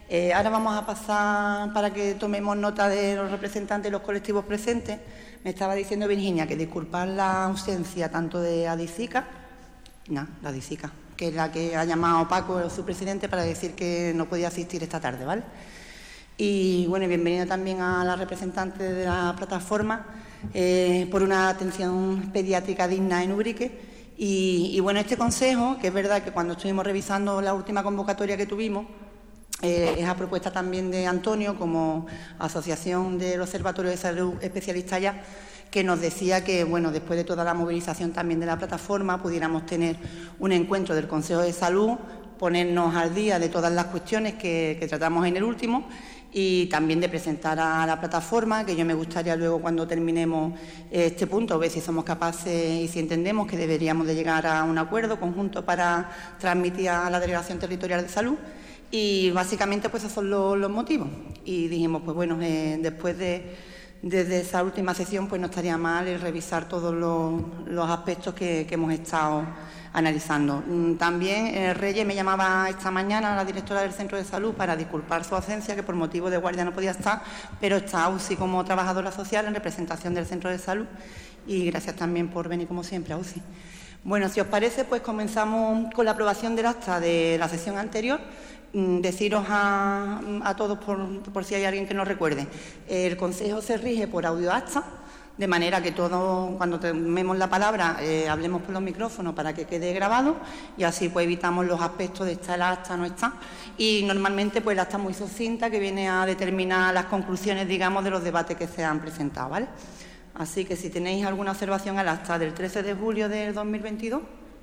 Ahora vamos a pasar para que tomemos nota de los representantes de los colectivos presentes. Me estaba diciendo Virginia que disculpar la ausencia tanto de Adicica, que es la que ha llamado Paco, su presidente, para decir que no podía asistir esta tarde, ¿vale? Y bueno, bienvenida también a la representante de la plataforma por una atención pediátrica digna en Ubrique. Y bueno, este consejo, que es verdad que cuando estuvimos revisando la última convocatoria que tuvimos, es a propuesta también de Antonio, como Asociación del Observatorio de Salud Especialista Ya, que nos decía que, bueno, después de toda la movilización también de la plataforma, pudiéramos tener un encuentro del Consejo de Salud, ponernos al día de todas las cuestiones que tratamos en el último y también de presentar a la plataforma, que yo me gustaría luego, cuando terminemos este punto, ver si somos capaces y si entendemos que deberíamos de llegar a un acuerdo conjunto para transmitir a la Delegación Territorial de Salud. Y básicamente pues esos son los motivos. Y dijimos, pues bueno, después desde esa última sesión pues no estaría mal el revisar todos los aspectos que hemos estado analizando. También Reyes me llamaba esta mañana, la directora del Centro de Salud, para disculpar su ausencia, que por motivo de guardia no podía estar, pero está UCI como trabajadora social en representación del Centro de Salud. Y gracias también por venir como siempre a UCI. Bueno, si os parece, pues comenzamos con la aprobación del acta de la sesión anterior. Deciros a todos, por si hay alguien que no recuerde, el Consejo se rige por audioacta, de manera que todos, cuando tomemos la palabra, hablemos por los micrófonos para que quede grabado y así pues evitamos los aspectos de está el acta, no está. Y normalmente pues el acta muy sucinta, que viene a determinar las conclusiones, digamos, de los debates que se han presentado, ¿vale? Así que si tenéis alguna observación al acta del 13 de julio del 2022...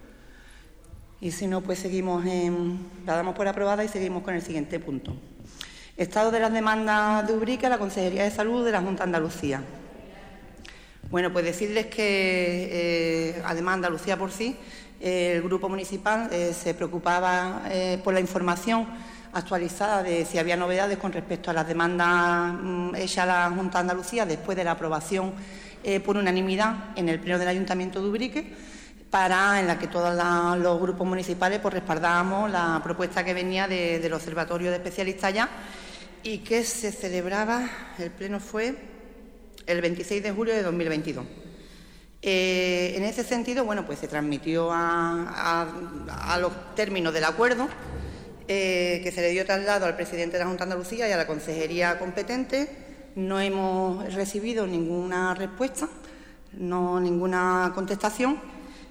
Y si no, pues seguimos la damos por aprobada y seguimos con el siguiente punto. Estado de las demandas de Ubrique a la Consejería de Salud de la Junta de Andalucía. Bueno, pues decirles que, además Andalucía por sí, el Grupo Municipal se preocupaba por la información actualizada de si había novedades con respecto a las demandas hechas a la Junta de Andalucía después de la aprobación por unanimidad en el Pleno del Ayuntamiento de Ubrique, en la que todos los grupos municipales pues respaldábamos la propuesta que venía del Observatorio de Especialistas Ya y que se celebraba, el pleno fue el 26 de julio de 2022. En ese sentido, bueno, pues se transmitió a los términos del acuerdo que se le dio traslado al presidente de la Junta de Andalucía y a la consejería competente. No hemos recibido ninguna respuesta, ninguna contestación.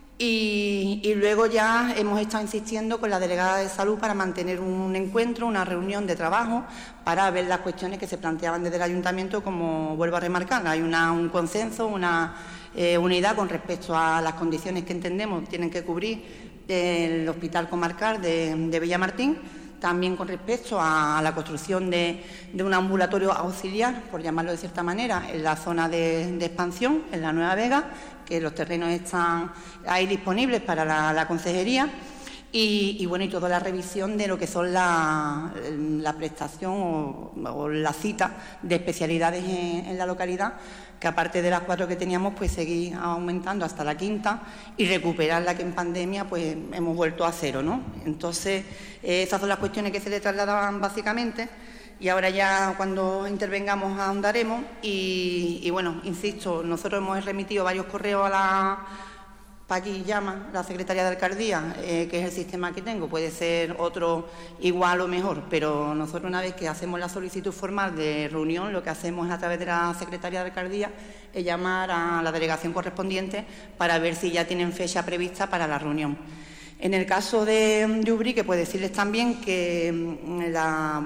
Y luego ya hemos estado insistiendo con la delegada de Salud para mantener un encuentro, una reunión de trabajo, para ver las cuestiones que se planteaban desde el Ayuntamiento, como vuelvo a remarcar. Hay un consenso, una unidad con respecto a las condiciones que entendemos tienen que cubrir el Hospital Comarcal de Villamartín, también con respecto a la construcción de un ambulatorio auxiliar, por llamarlo de cierta manera, en la zona de expansión, en la Nueva Vega, que los terrenos están ahí disponibles para la consejería, y bueno, y toda la revisión de lo que son la prestación o la cita de especialidades en la localidad, que aparte de las 4 que teníamos, pues seguir aumentando hasta la 5ª y recuperar la que en pandemia pues hemos vuelto a 0, ¿no? Entonces, esas son las cuestiones que se le trasladaban básicamente. Y ahora ya, cuando intervengamos, ahondaremos. Y bueno, insisto, nosotros hemos remitido varios correos a la Paqui llama, la secretaria de Alcaldía, que es el sistema que tengo. Puede ser otro igual o mejor, pero nosotros, una vez que hacemos la solicitud formal de reunión, lo que hacemos a través de la secretaria de Alcaldía es llamar a la delegación correspondiente para ver si ya tienen fecha prevista para la reunión. En el caso de Ubrique, pues decirles también que la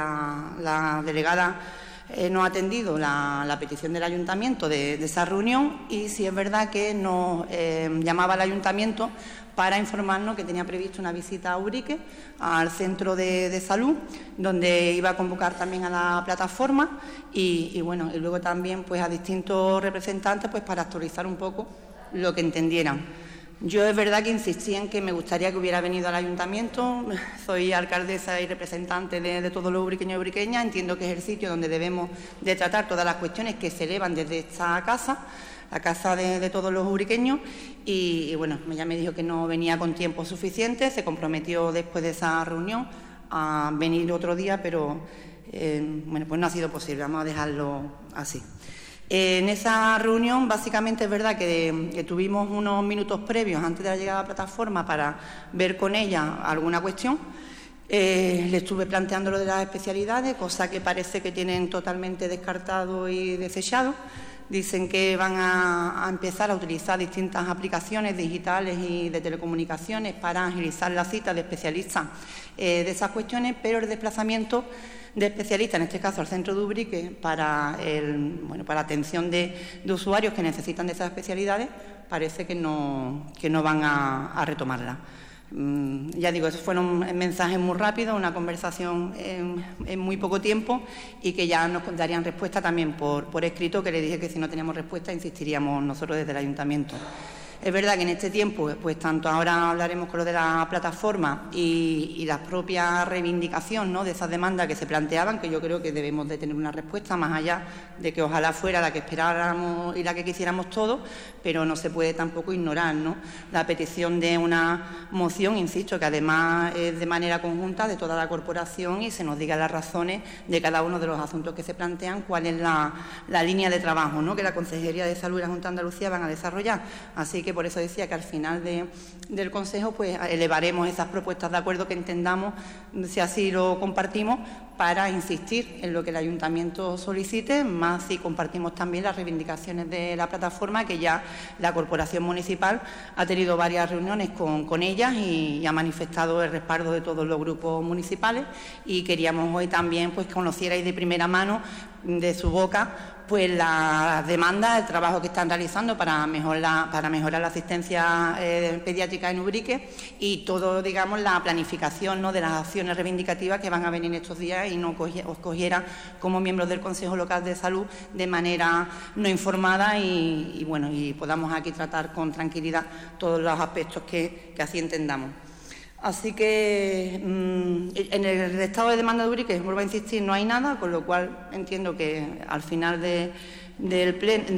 delegada no ha atendido la petición del Ayuntamiento de esa reunión, y sí es verdad que nos llamaba al Ayuntamiento para informarnos que tenía previsto una visita a Ubrique, al centro de salud, donde iba a convocar también a la plataforma y bueno, y luego también pues a distintos representantes pues para actualizar un poco lo que entendieran. Yo es verdad que insistí en que me gustaría que hubiera venido al Ayuntamiento. Soy alcaldesa y representante de todos los ubriqueños y ubriqueñas. Entiendo que es el sitio donde debemos de tratar todas las cuestiones que se elevan desde esta casa, la casa de todos los ubriqueños. Y bueno, ya me dijo que no venía con tiempo suficiente. Se comprometió después de esa reunión a venir otro día, pero bueno, pues no ha sido posible, vamos a dejarlo así. En esa reunión, básicamente, es verdad que tuvimos unos minutos previos antes de la llegada a la plataforma para ver con ella alguna cuestión. Le estuve planteando lo de las especialidades, cosa que parece que tienen totalmente descartado y desechado. Dicen que van a empezar a utilizar distintas aplicaciones digitales y de telecomunicaciones para agilizar la cita de especialistas de esas cuestiones, pero el desplazamiento de especialistas, en este caso al centro de Ubrique, para la atención de usuarios que necesitan de esas especialidades, parece que no van a retomarla. Ya digo, esos fueron mensajes muy rápidos, una conversación en muy poco tiempo y que ya nos darían respuesta también por escrito, que le dije que si no teníamos respuesta insistiríamos nosotros desde el ayuntamiento. Es verdad que en este tiempo, pues tanto ahora hablaremos con lo de la plataforma y la propia reivindicación, ¿no?, de esas demandas que se planteaban, que yo creo que debemos de tener una respuesta, más allá de que ojalá fuera la que esperáramos y la que quisiéramos todos, pero no se puede tampoco ignorar, ¿no?, la petición de una moción, insisto, que además es de manera conjunta de toda la corporación y se nos diga las razones de cada uno de los asuntos que se plantean, cuál es la línea de trabajo, ¿no?, que la Consejería de Salud y la Junta de Andalucía van a desarrollar. Así que por eso decía que al final del Consejo pues elevaremos esas propuestas de acuerdo que entendamos, si así lo compartimos, para insistir en lo que el Ayuntamiento solicite, más si compartimos también las reivindicaciones de la plataforma, que ya la Corporación Municipal ha tenido varias reuniones con ellas y ha manifestado el respaldo de todos los grupos municipales, y queríamos hoy también pues que conocierais de primera mano, de su boca, pues las demandas, el trabajo que están realizando para mejorar la asistencia pediátrica en Ubrique y todo, digamos, la planificación, ¿no?, de las acciones reivindicativas que van a venir estos días y no os cogiera como miembros del Consejo Local de Salud de manera no informada y podamos aquí tratar con tranquilidad todos los aspectos que así entendamos. Así que en el estado de demanda de Ubrique, vuelvo a insistir, no hay nada, con lo cual entiendo que al final del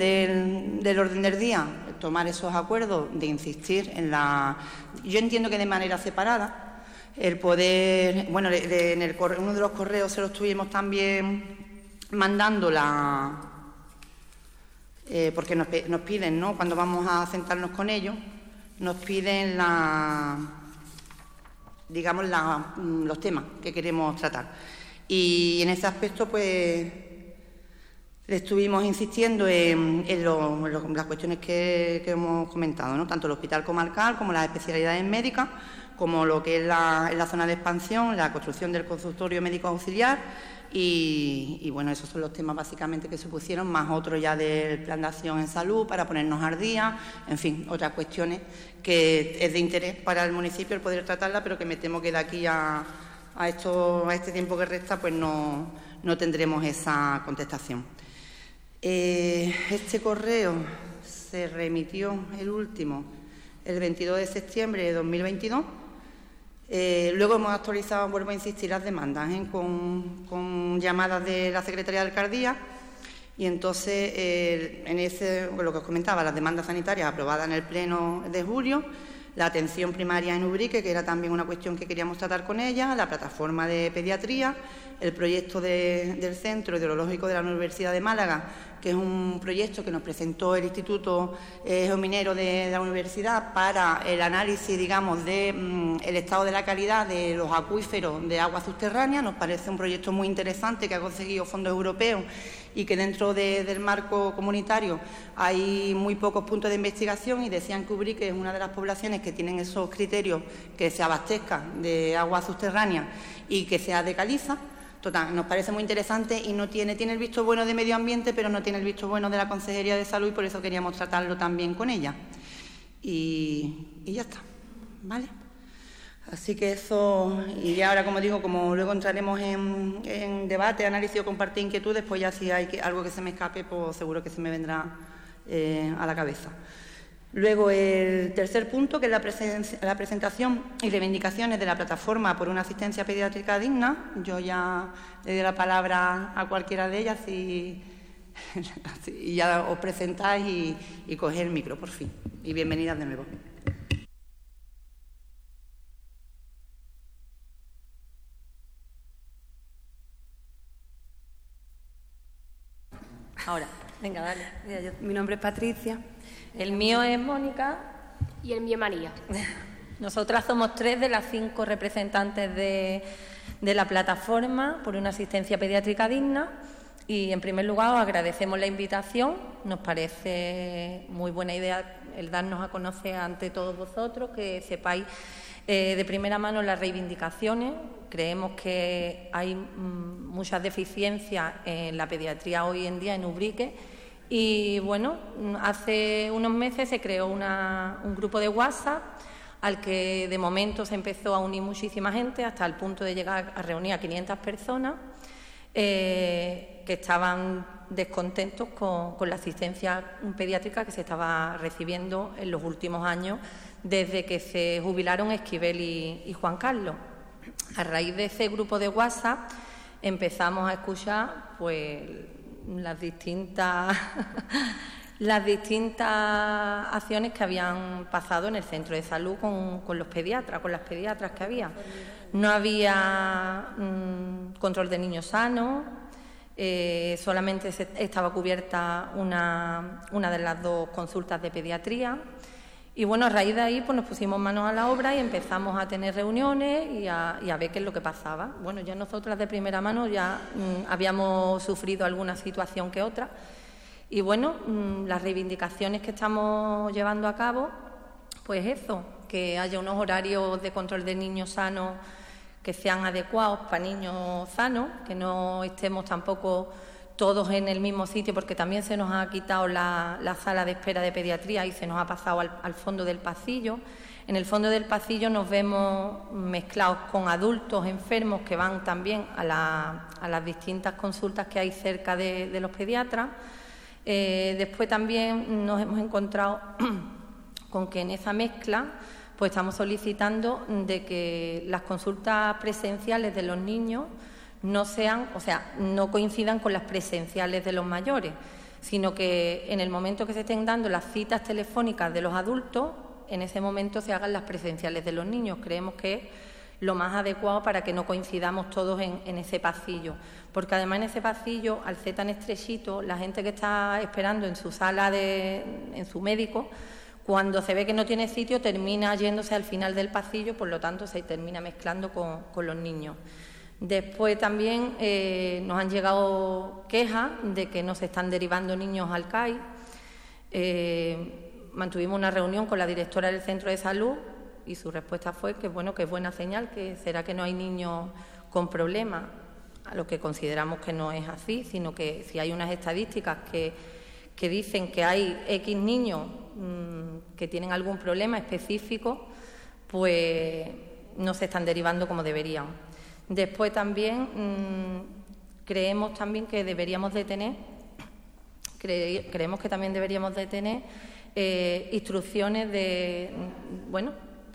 orden del día tomar esos acuerdos de insistir en la... Yo entiendo que de manera separada, el poder... Bueno, en uno de los correos se lo estuvimos también mandando porque nos piden, ¿no?, cuando vamos a sentarnos con ellos, nos piden los temas que queremos tratar. Y en ese aspecto, pues, le estuvimos insistiendo en las cuestiones que hemos comentado, ¿no?, tanto el hospital comarcal como las especialidades médicas, como lo que es la zona de expansión, la construcción del consultorio médico auxiliar y bueno, esos son los temas básicamente que se pusieron, más otros ya del plan de acción en salud para ponernos al día, en fin, otras cuestiones que es de interés para el municipio el poder tratarla, pero que me temo que de aquí a este tiempo que resta pues no tendremos esa contestación. Este correo se remitió, el último, el 22 de septiembre de 2022. Luego hemos actualizado, vuelvo a insistir, las demandas con llamadas de la Secretaría de Alcaldía y entonces lo que os comentaba, las demandas sanitarias aprobadas en el Pleno de julio, la atención primaria en Ubrique, que era también una cuestión que queríamos tratar con ella, la plataforma de pediatría, el proyecto del Centro Hidrológico de la Universidad de Málaga, que es un proyecto que nos presentó el Instituto Geominero de la Universidad para el análisis, digamos, del estado de la calidad de los acuíferos de agua subterránea. Nos parece un proyecto muy interesante que ha conseguido fondos europeos y que dentro del marco comunitario hay muy pocos puntos de investigación y decían que Ubrique es una de las poblaciones que tienen esos criterios que se abastezca de agua subterránea y que sea de caliza. Total, nos parece muy interesante y no tiene el visto bueno de medio ambiente, pero no tiene el visto bueno de la Consejería de Salud y por eso queríamos tratarlo también con ella. Y ya está, ¿vale? Así que eso, y ya ahora, como digo, como luego entraremos en debate, análisis o compartir inquietudes, pues ya si hay algo que se me escape, pues seguro que se me vendrá a la cabeza. Luego, el tercer punto, que es la presentación y reivindicaciones de la plataforma por una asistencia pediátrica digna. Yo ya le doy la palabra a cualquiera de ellas y ya os presentáis y cogéis el micro, por fin. Y bienvenidas de nuevo. Buenos Ahora, venga, dale. Mira, mi nombre es Patricia. El mío es Mónica. Y el mío es María. Nosotras somos 3 de las 5 representantes de la plataforma por una asistencia pediátrica digna. Y, en primer lugar, os agradecemos la invitación. Nos parece muy buena idea el darnos a conocer ante todos vosotros, que sepáis de primera mano las reivindicaciones. Creemos que hay muchas deficiencias en la pediatría hoy en día en Ubrique. Y, bueno, hace unos meses se creó un grupo de WhatsApp al que, de momento, se empezó a unir muchísima gente, hasta el punto de llegar a reunir a 500 personas. Que estaban descontentos con la asistencia pediátrica que se estaba recibiendo en los últimos años desde que se jubilaron Esquivel y Juan Carlos. A raíz de ese grupo de WhatsApp empezamos a escuchar pues las distintas acciones que habían pasado en el centro de salud con los pediatras, con las pediatras que había. No había control de niños sanos, solamente estaba cubierta una de las 2 consultas de pediatría. Y, bueno, a raíz de ahí pues nos pusimos manos a la obra y empezamos a tener reuniones y a ver qué es lo que pasaba. Bueno, ya nosotras de primera mano ya habíamos sufrido alguna situación que otra. Y, bueno, las reivindicaciones que estamos llevando a cabo, pues eso, que haya unos horarios de control de niños sanos que sean adecuados para niños sanos, que no estemos tampoco todos en el mismo sitio, porque también se nos ha quitado la sala de espera de pediatría y se nos ha pasado al fondo del pasillo. En el fondo del pasillo nos vemos mezclados con adultos enfermos que van también a las distintas consultas que hay cerca de los pediatras. Después también nos hemos encontrado con que en esa mezcla pues estamos solicitando de que las consultas presenciales de los niños no coincidan con las presenciales de los mayores, sino que en el momento que se estén dando las citas telefónicas de los adultos, en ese momento se hagan las presenciales de los niños. Creemos que es lo más adecuado para que no coincidamos todos en ese pasillo, porque además en ese pasillo, al ser tan estrechito, la gente que está esperando en su sala en su médico, cuando se ve que no tiene sitio, termina yéndose al final del pasillo, por lo tanto se termina mezclando con los niños. Después también nos han llegado quejas de que no se están derivando niños al CAI. Mantuvimos una reunión con la directora del centro de salud y su respuesta fue que, bueno, que es buena señal, que será que no hay niños con problemas, a lo que consideramos que no es así, sino que si hay unas estadísticas que dicen que hay X niños que tienen algún problema específico, pues no se están derivando como deberían. Después también creemos también que deberíamos de tener instrucciones de, bueno.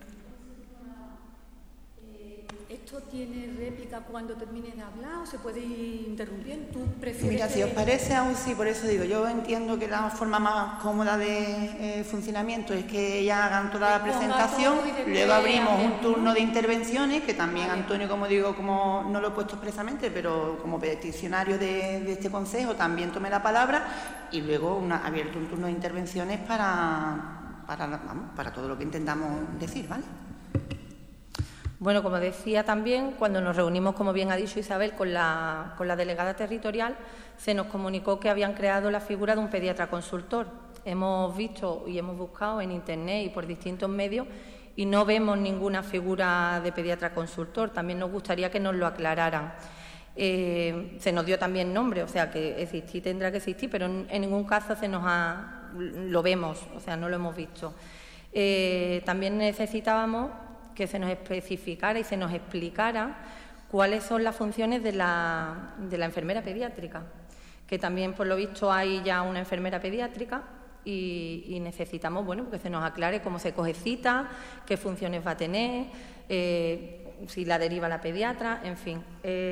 ¿Esto tiene réplica cuando termines de hablar o se puede ir interrumpiendo? ¿Tú prefieres? Mira, si os parece, aún sí, por eso digo, yo entiendo que la forma más cómoda de funcionamiento es que ellas hagan toda la presentación, luego abrimos un turno de intervenciones, que también Antonio, como digo, como no lo he puesto expresamente, pero como peticionario de este consejo también tome la palabra, y luego abierto un turno de intervenciones para todo lo que intentamos decir, ¿vale? Bueno, como decía también, cuando nos reunimos, como bien ha dicho Isabel, con la delegada territorial, se nos comunicó que habían creado la figura de un pediatra consultor. Hemos visto y hemos buscado en Internet y por distintos medios y no vemos ninguna figura de pediatra consultor. También nos gustaría que nos lo aclararan. Se nos dio también nombre, o sea, que existir tendrá que existir, pero en ningún caso lo vemos, o sea, no lo hemos visto. También necesitábamos que se nos especificara y se nos explicara cuáles son las funciones de la enfermera pediátrica, que también, por lo visto, hay ya una enfermera pediátrica y necesitamos, bueno, que se nos aclare cómo se coge cita, qué funciones va a tener, si la deriva la pediatra, en fin.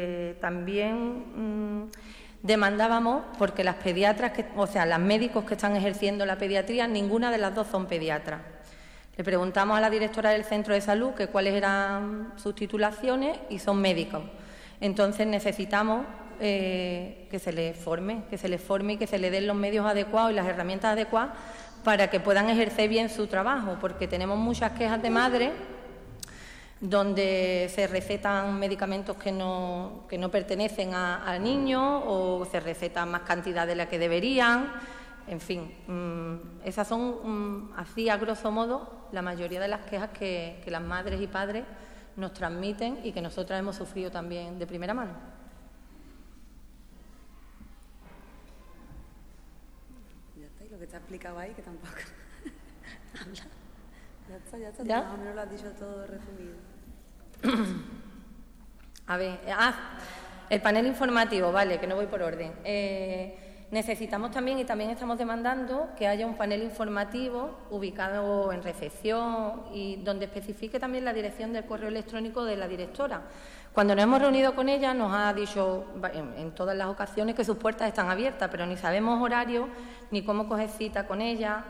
También demandábamos, porque las pediatras, las médicos que están ejerciendo la pediatría, ninguna de las 2 son pediatras. Le preguntamos a la directora del centro de salud que cuáles eran sus titulaciones y son médicos. Entonces necesitamos que se les forme y que se les den los medios adecuados y las herramientas adecuadas para que puedan ejercer bien su trabajo, porque tenemos muchas quejas de madres donde se recetan medicamentos que no pertenecen al niño o se recetan más cantidad de la que deberían. En fin, esas son, así a grosso modo, la mayoría de las quejas que las madres y padres nos transmiten y que nosotras hemos sufrido también de primera mano. Ya está, y lo que te ha explicado ahí, que tampoco habla. Ya está, ¿Ya? más o menos lo has dicho todo resumido. A ver, el panel informativo, vale, que no voy por orden. Necesitamos también, y también estamos demandando, que haya un panel informativo ubicado en recepción y donde especifique también la dirección del correo electrónico de la directora. Cuando nos hemos reunido con ella nos ha dicho en todas las ocasiones que sus puertas están abiertas, pero ni sabemos horario, ni cómo coger cita con ella,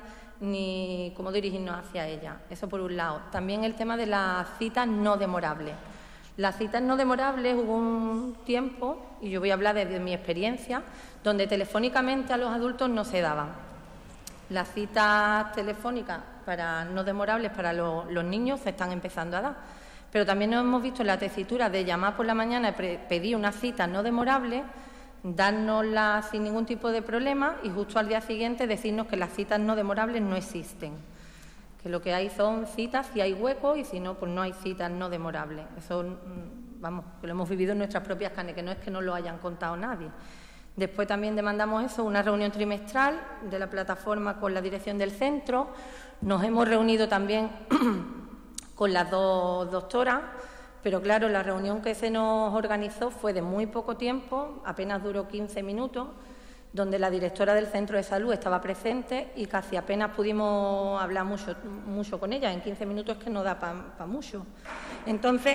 ni cómo dirigirnos hacia ella. Eso por un lado. También el tema de las citas no demorables. Las citas no demorables hubo un tiempo, y yo voy a hablar desde mi experiencia, donde telefónicamente a los adultos no se daban. Las citas telefónicas no demorables para los niños se están empezando a dar. Pero también nos hemos visto en la tesitura de llamar por la mañana y pedir una cita no demorable, dárnosla sin ningún tipo de problema y justo al día siguiente decirnos que las citas no demorables no existen. Que lo que hay son citas si hay hueco y si no, pues no hay citas no demorables. Eso, vamos, que lo hemos vivido en nuestras propias carnes, que no es que no lo hayan contado nadie. Después también demandamos eso, una reunión trimestral de la plataforma con la dirección del centro. Nos hemos reunido también con las dos doctoras, pero claro, la reunión que se nos organizó fue de muy poco tiempo, apenas duró 15 minutos, donde la directora del centro de salud estaba presente y casi apenas pudimos hablar mucho con ella. En 15 minutos es que no da para mucho. Entonces,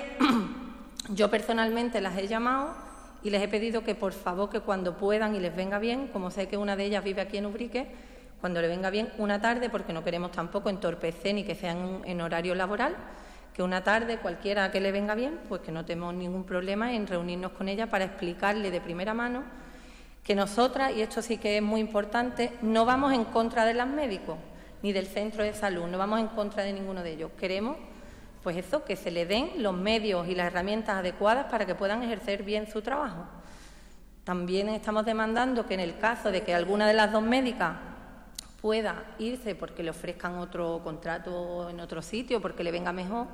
yo personalmente las he llamado y les he pedido que, por favor, que cuando puedan y les venga bien, como sé que una de ellas vive aquí en Ubrique, cuando le venga bien una tarde, porque no queremos tampoco entorpecer ni que sean en horario laboral, que una tarde, cualquiera que le venga bien, pues que no tenemos ningún problema en reunirnos con ella para explicarle de primera mano que nosotras, y esto sí que es muy importante, no vamos en contra de los médicos ni del centro de salud, no vamos en contra de ninguno de ellos. Queremos, pues eso, que se le den los medios y las herramientas adecuadas para que puedan ejercer bien su trabajo. También estamos demandando que en el caso de que alguna de las dos médicas pueda irse porque le ofrezcan otro contrato en otro sitio, porque le venga mejor,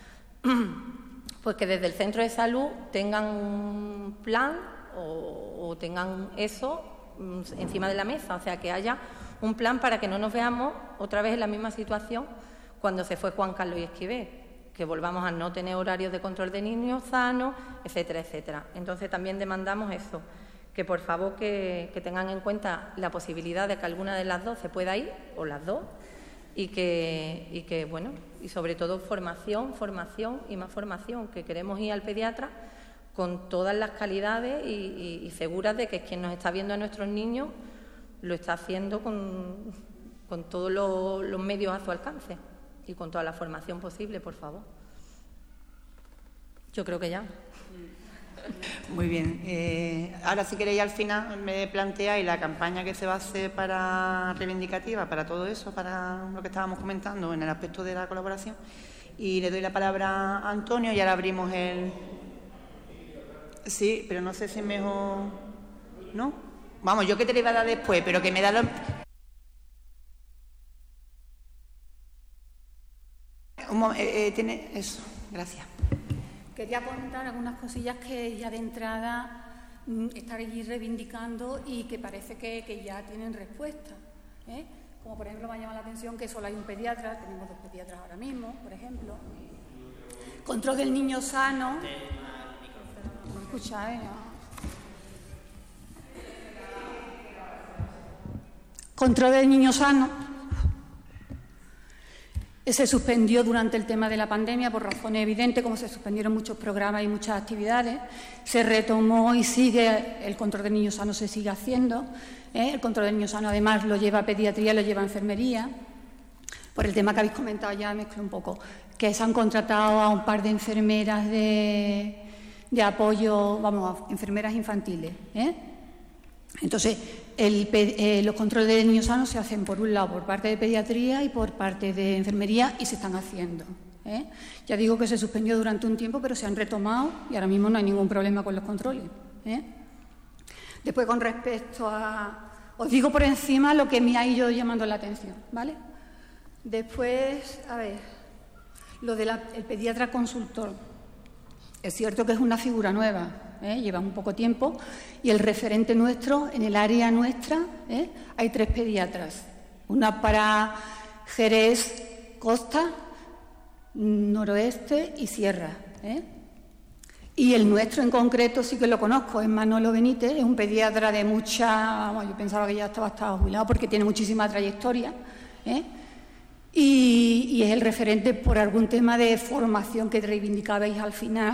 pues que desde el centro de salud tengan un plan o tengan eso encima de la mesa, o sea, que haya un plan para que no nos veamos otra vez en la misma situación cuando se fue Juan Carlos y Esquivel, que volvamos a no tener horarios de control de niños sanos, etcétera, etcétera. Entonces también demandamos eso, que por favor que tengan en cuenta la posibilidad de que alguna de las dos se pueda ir, o las dos, y que bueno, y sobre todo formación y más formación, que queremos ir al pediatra con todas las calidades y seguras de que quien nos está viendo a nuestros niños lo está haciendo con todos los medios a su alcance y con toda la formación posible, por favor. Yo creo que ya. Muy bien. Ahora, si queréis, al final me planteáis la campaña que se va a hacer para reivindicativa, para todo eso, para lo que estábamos comentando en el aspecto de la colaboración. Y le doy la palabra a Antonio y ahora abrimos el... Sí, pero no sé si es mejor... ¿No? Vamos, yo que te le iba a dar después, pero que me da lo... Tiene eso, gracias. Quería apuntar algunas cosillas que ya de entrada estaréis reivindicando y que parece que ya tienen respuesta, ¿eh? Como por ejemplo me ha llamado la atención que solo hay un pediatra, tenemos 2 pediatras ahora mismo, por ejemplo. Control del niño sano. ¿Me escucháis? Control del niño sano. Se suspendió durante el tema de la pandemia por razones evidentes, como se suspendieron muchos programas y muchas actividades. Se retomó y sigue, el control del niño sano se sigue haciendo. El control del niño sano además lo lleva pediatría, lo lleva enfermería. Por el tema que habéis comentado ya mezclo un poco, que se han contratado a un par de enfermeras de de apoyo, vamos, a enfermeras infantiles. Entonces, los controles de niños sanos se hacen por un lado por parte de pediatría y por parte de enfermería y se están haciendo. Ya digo que se suspendió durante un tiempo, pero se han retomado y ahora mismo no hay ningún problema con los controles. Después, con respecto a... Os digo por encima lo que me ha ido llamando la atención, ¿vale? Después, a ver, lo del pediatra consultor. Es cierto que es una figura nueva, lleva un poco tiempo, y el referente nuestro, en el área nuestra, hay 3 pediatras. Una para Jerez, Costa, Noroeste y Sierra. Y el nuestro en concreto sí que lo conozco, es Manolo Benítez, es un pediatra de mucha... Bueno, yo pensaba que ya estaba jubilado porque tiene muchísima trayectoria, y es el referente por algún tema de formación que reivindicabais al final.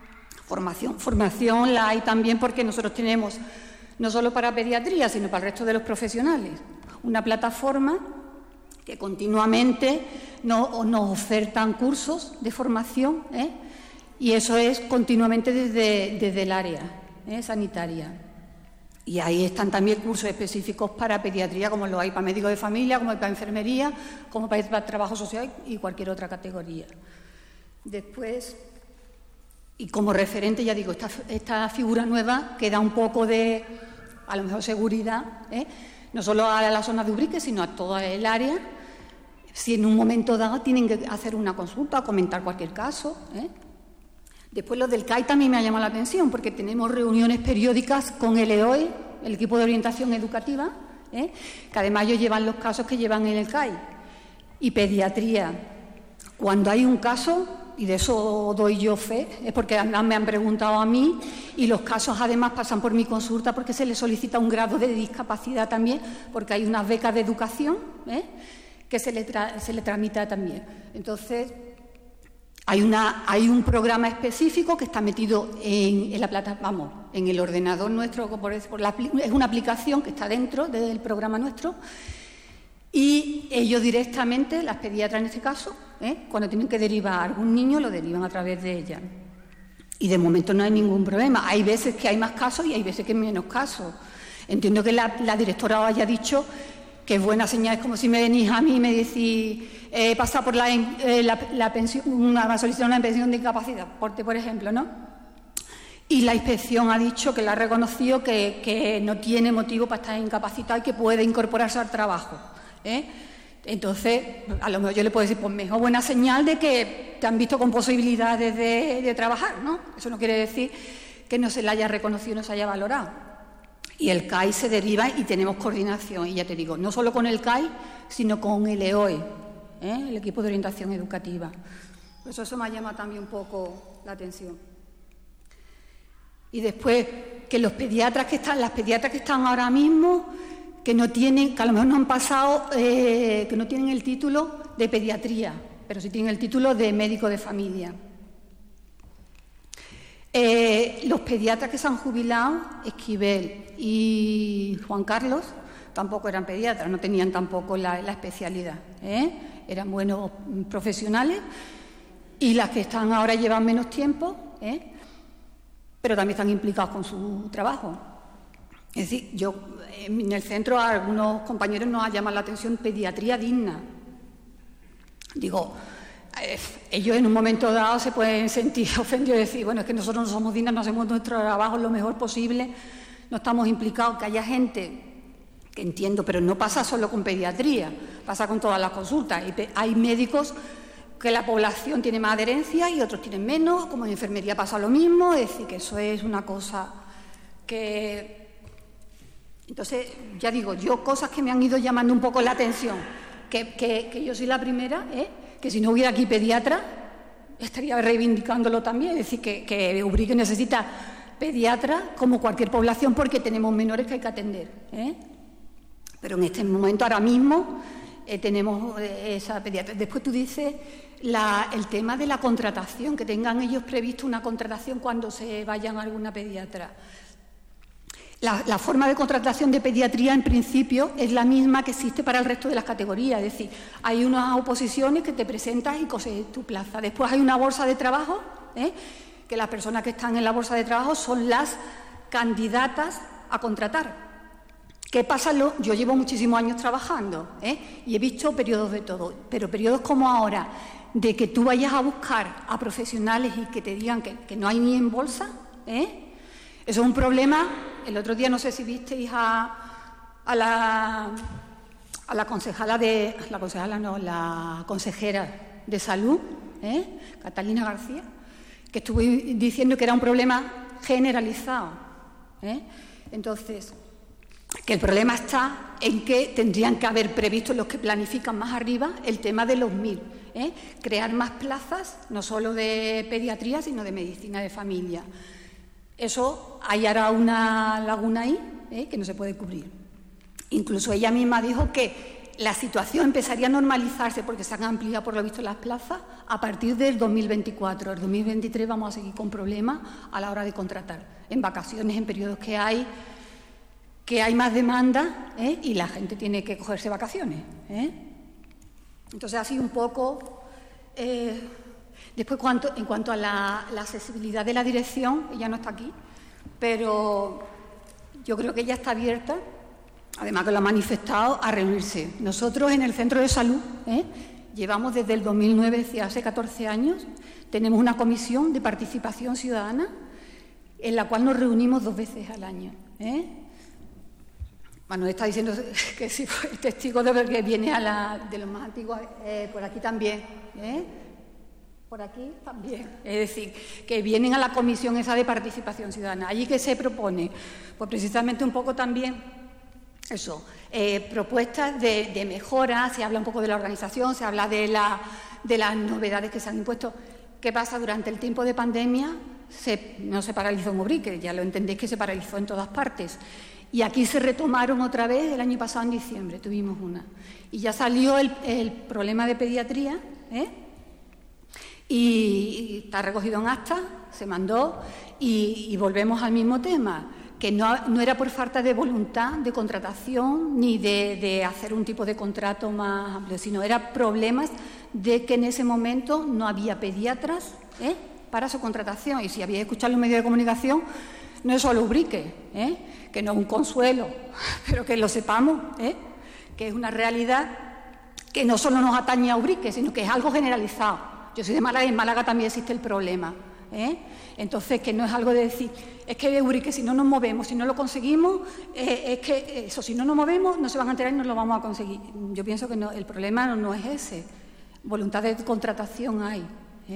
Formación la hay también porque nosotros tenemos, no solo para pediatría, sino para el resto de los profesionales, una plataforma que continuamente nos ofertan cursos de formación, y eso es continuamente desde el área sanitaria. Y ahí están también cursos específicos para pediatría, como lo hay para médicos de familia, como hay para enfermería, como para trabajo social y cualquier otra categoría. Después, y como referente, ya digo, esta figura nueva que da un poco de, a lo mejor, seguridad, no solo a la zona de Ubrique, sino a toda el área. Si en un momento dado tienen que hacer una consulta o comentar cualquier caso. Después, lo del CAI también me ha llamado la atención, porque tenemos reuniones periódicas con el EOE, el equipo de orientación educativa, que además ellos llevan los casos que llevan en el CAI. Y pediatría, cuando hay un caso, y de eso doy yo fe, es porque además me han preguntado a mí, y los casos además pasan por mi consulta porque se les solicita un grado de discapacidad también, porque hay unas becas de educación que se le tramita también. Entonces, hay un programa específico que está metido en la plataforma, en el ordenador nuestro, es una aplicación que está dentro del programa nuestro, y ellos directamente, las pediatras en este caso, cuando tienen que derivar a algún niño, lo derivan a través de ella. Y de momento no hay ningún problema. Hay veces que hay más casos y hay veces que hay menos casos. Entiendo que la directora os haya dicho que es buena señal, es como si me venís a mí y me decís, pasa por la pensión, una solicitud de una pensión de incapacidad, por ejemplo, ¿no? Y la inspección ha dicho que la ha reconocido que no tiene motivo para estar incapacitado y que puede incorporarse al trabajo. Entonces, a lo mejor yo le puedo decir, pues mejor buena señal de que te han visto con posibilidades de trabajar, ¿no? Eso no quiere decir que no se le haya reconocido, no se haya valorado. Y el CAI se deriva y tenemos coordinación, y ya te digo, no solo con el CAI, sino con el EOE, el equipo de orientación educativa. Por eso me llama también un poco la atención. Y después, que las pediatras que están ahora mismo, que a lo mejor no han pasado, que no tienen el título de pediatría, pero sí tienen el título de médico de familia. Los pediatras que se han jubilado, Esquivel y Juan Carlos, tampoco eran pediatras, no tenían tampoco la especialidad. Eran buenos profesionales, y las que están ahora llevan menos tiempo, pero también están implicados con su trabajo. Es decir, en el centro a algunos compañeros nos ha llamado la atención pediatría digna. Digo, ellos en un momento dado se pueden sentir ofendidos y decir, bueno, es que nosotros no somos dignas, no hacemos nuestro trabajo lo mejor posible, no estamos implicados, que haya gente, que entiendo, pero no pasa solo con pediatría, pasa con todas las consultas. Hay médicos que la población tiene más adherencia y otros tienen menos, como en enfermería pasa lo mismo, es decir, que eso es una cosa que... Entonces, ya digo, cosas que me han ido llamando un poco la atención, que yo soy la primera, que si no hubiera aquí pediatra, estaría reivindicándolo también, es decir, que Ubrique necesita pediatra como cualquier población porque tenemos menores que hay que atender. Pero en este momento, ahora mismo, tenemos esa pediatra. Después tú dices el tema de la contratación, que tengan ellos previsto una contratación cuando se vayan a alguna pediatra. La forma de contratación de pediatría, en principio, es la misma que existe para el resto de las categorías. Es decir, hay unas oposiciones que te presentas y consigues tu plaza. Después hay una bolsa de trabajo que las personas que están en la bolsa de trabajo son las candidatas a contratar. ¿Qué pasa? Yo llevo muchísimos años trabajando, y he visto periodos de todo, pero periodos como ahora, de que tú vayas a buscar a profesionales y que te digan que no hay ni en bolsa, eso es un problema. El otro día no sé si visteis a la consejera de Salud, Catalina García, que estuvo diciendo que era un problema generalizado. Entonces, que el problema está en que tendrían que haber previsto los que planifican más arriba el tema de los 1000, crear más plazas, no solo de pediatría, sino de medicina de familia. Eso hay ahora una laguna ahí, que no se puede cubrir. Incluso ella misma dijo que la situación empezaría a normalizarse, porque se han ampliado por lo visto las plazas, a partir del 2024. El 2023 vamos a seguir con problemas a la hora de contratar, en vacaciones, en periodos que hay más demanda, y la gente tiene que cogerse vacaciones. Entonces, así un poco. Después, en cuanto a la accesibilidad de la dirección, ella no está aquí, pero yo creo que ella está abierta, además que lo ha manifestado, a reunirse. Nosotros en el Centro de Salud llevamos desde el 2009, es decir, hace 14 años, tenemos una comisión de participación ciudadana en la cual nos reunimos 2 veces al año. Bueno, está diciendo que sí, es testigo de que viene de los más antiguos, por aquí también, por aquí también. Es decir, que vienen a la comisión esa de participación ciudadana. Allí que se propone, pues precisamente un poco también eso, propuestas de mejora, se habla un poco de la organización, se habla de las novedades que se han impuesto. ¿Qué pasa? Durante el tiempo de pandemia no se paralizó en Ubrique, ya lo entendéis que se paralizó en todas partes. Y aquí se retomaron otra vez el año pasado en diciembre, tuvimos una. Y ya salió el problema de pediatría, y está recogido en acta, se mandó, y volvemos al mismo tema, que no era por falta de voluntad de contratación ni de hacer un tipo de contrato más amplio, sino era problemas de que en ese momento no había pediatras para su contratación. Y si habéis escuchado en los medios de comunicación, no es solo Ubrique, que no es un consuelo, pero que lo sepamos, que es una realidad que no solo nos atañe a Ubrique, sino que es algo generalizado. Yo soy de Málaga y en Málaga también existe el problema. Entonces, que no es algo de decir, es que de Ubrique, si no nos movemos, si no lo conseguimos, es que eso, si no nos movemos, no se van a enterar y no lo vamos a conseguir. Yo pienso que no, el problema no es ese. Voluntad de contratación hay.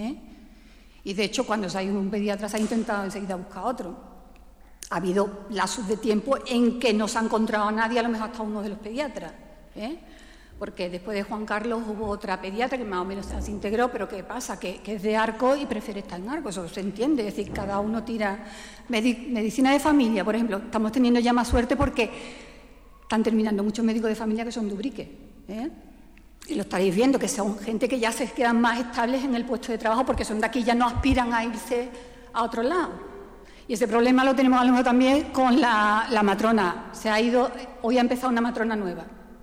Y de hecho, cuando hay un pediatra, se ha intentado enseguida buscar otro. Ha habido lapsos de tiempo en que no se ha encontrado a nadie, a lo mejor hasta uno de los pediatras, porque después de Juan Carlos hubo otra pediatra que más o menos se integró, pero ¿qué pasa? Que es de Arco y prefiere estar en Arco, eso se entiende, es decir, cada uno tira. Medicina de familia, por ejemplo, estamos teniendo ya más suerte porque están terminando muchos médicos de familia que son de Ubrique, y lo estaréis viendo, que son gente que ya se quedan más estables en el puesto de trabajo porque son de aquí, ya no aspiran a irse a otro lado. Y ese problema lo tenemos a lo mejor también con la matrona. Hoy ha empezado una matrona nueva.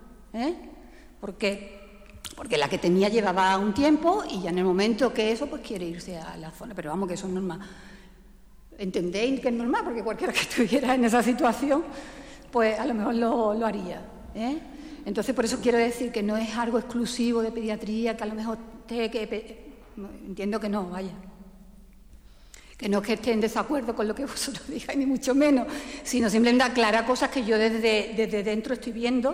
Porque la que tenía llevaba un tiempo y ya en el momento que eso, pues quiere irse a la zona. Pero vamos, que eso es normal. ¿Entendéis que es normal? Porque cualquiera que estuviera en esa situación, pues a lo mejor lo haría. Entonces, por eso quiero decir que no es algo exclusivo de pediatría, que a lo mejor entiendo que no, vaya. Que no es que esté en desacuerdo con lo que vosotros digáis, ni mucho menos, sino simplemente aclarar cosas que yo desde dentro estoy viendo,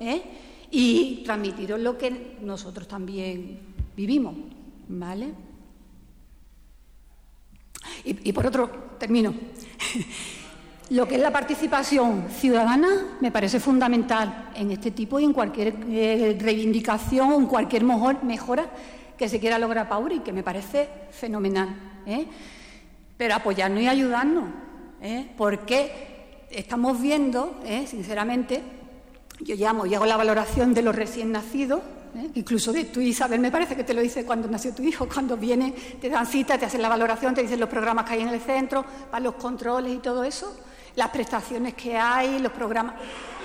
y transmitiros lo que nosotros también vivimos, ¿vale? Y por otro, termino. Lo que es la participación ciudadana me parece fundamental en este tipo y en cualquier reivindicación o en cualquier mejora que se quiera lograr para Ubrique, que me parece fenomenal, Pero apoyarnos y ayudarnos, porque estamos viendo, sinceramente, yo hago la valoración de los recién nacidos, incluso de tú, Isabel, me parece que te lo dice cuando nació tu hijo, cuando viene, te dan cita, te hacen la valoración, te dicen los programas que hay en el centro, para los controles y todo eso, las prestaciones que hay, los programas.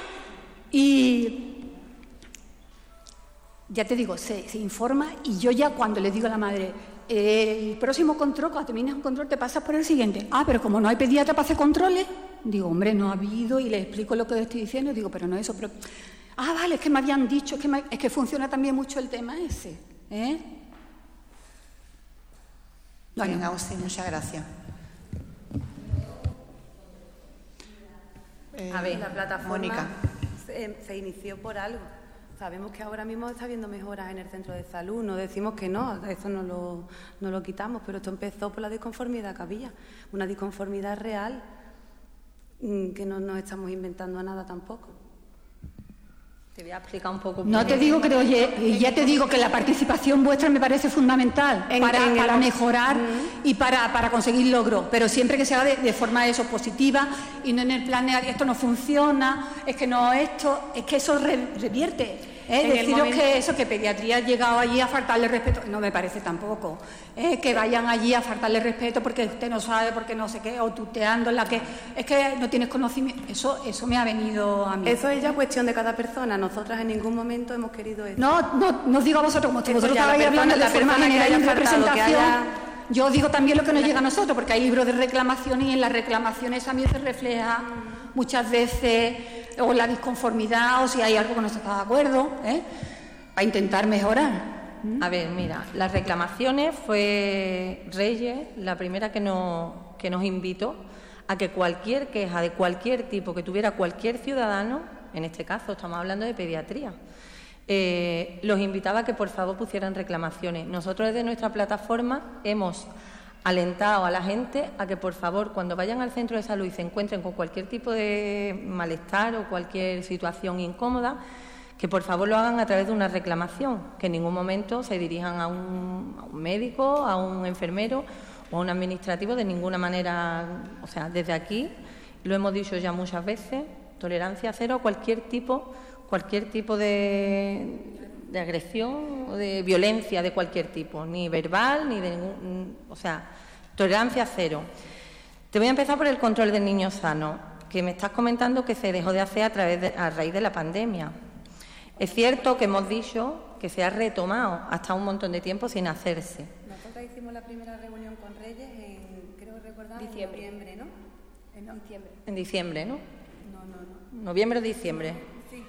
Y ya te digo, se informa, y yo ya cuando le digo a la madre, el próximo control, cuando terminas un control, te pasas por el siguiente. Ah, pero como no hay pediatra para hacer controles, digo, hombre, no ha habido, y le explico lo que estoy diciendo, digo, pero no es eso, pero... Ah, vale, es que me habían dicho, es que funciona también mucho el tema ese, ¿eh? Bueno, venga, sí, muchas gracias. A ver, la plataforma Mónica. se inició por algo. Sabemos que ahora mismo está habiendo mejoras en el centro de salud, no decimos que no, eso no lo quitamos, pero esto empezó por la disconformidad que había, una disconformidad real, que no nos estamos inventando nada tampoco. Te voy a explicar un poco. No te digo que, oye, ya te digo que la participación vuestra me parece fundamental para mejorar y para conseguir logros, pero siempre que se haga de forma positiva y no en el plan de esto no funciona, es que no esto, es que eso revierte. Deciros que pediatría ha llegado allí a faltarle respeto, no me parece tampoco. Que vayan allí a faltarle respeto porque usted no sabe, porque no sé qué, o tuteando en la que es que no tienes conocimiento. Eso me ha venido a mí. Eso es ya cuestión de cada persona. Nosotras en ningún momento hemos querido eso. No os digo a vosotros, como vosotros estabais hablando de forma general y representación. Yo digo también lo que nos llega a nosotros, porque hay libros de reclamación y en las reclamaciones también se refleja muchas veces o la disconformidad o si hay algo que no se está de acuerdo, para intentar mejorar. A ver, mira, las reclamaciones fue Reyes la primera que nos invitó a que cualquier queja de cualquier tipo que tuviera cualquier ciudadano, en este caso estamos hablando de pediatría, los invitaba a que por favor pusieran reclamaciones. Nosotros desde nuestra plataforma hemos alentado a la gente a que por favor cuando vayan al centro de salud y se encuentren con cualquier tipo de malestar o cualquier situación incómoda, que por favor lo hagan a través de una reclamación, que en ningún momento se dirijan a un médico, a un enfermero o a un administrativo de ninguna manera. O sea, desde aquí lo hemos dicho ya muchas veces, tolerancia cero a cualquier tipo de agresión o de violencia de cualquier tipo, ni verbal, ni de ningún... O sea, tolerancia cero. Te voy a empezar por el control del niño sano, que me estás comentando que se dejó de hacer a raíz de la pandemia. Es cierto que hemos dicho que se ha retomado hasta un montón de tiempo sin hacerse. Nosotros hicimos la primera reunión con Reyes en, creo recordar, Diciembre. en noviembre, ¿no? Diciembre. En diciembre, ¿no? No. Noviembre o diciembre. Sí.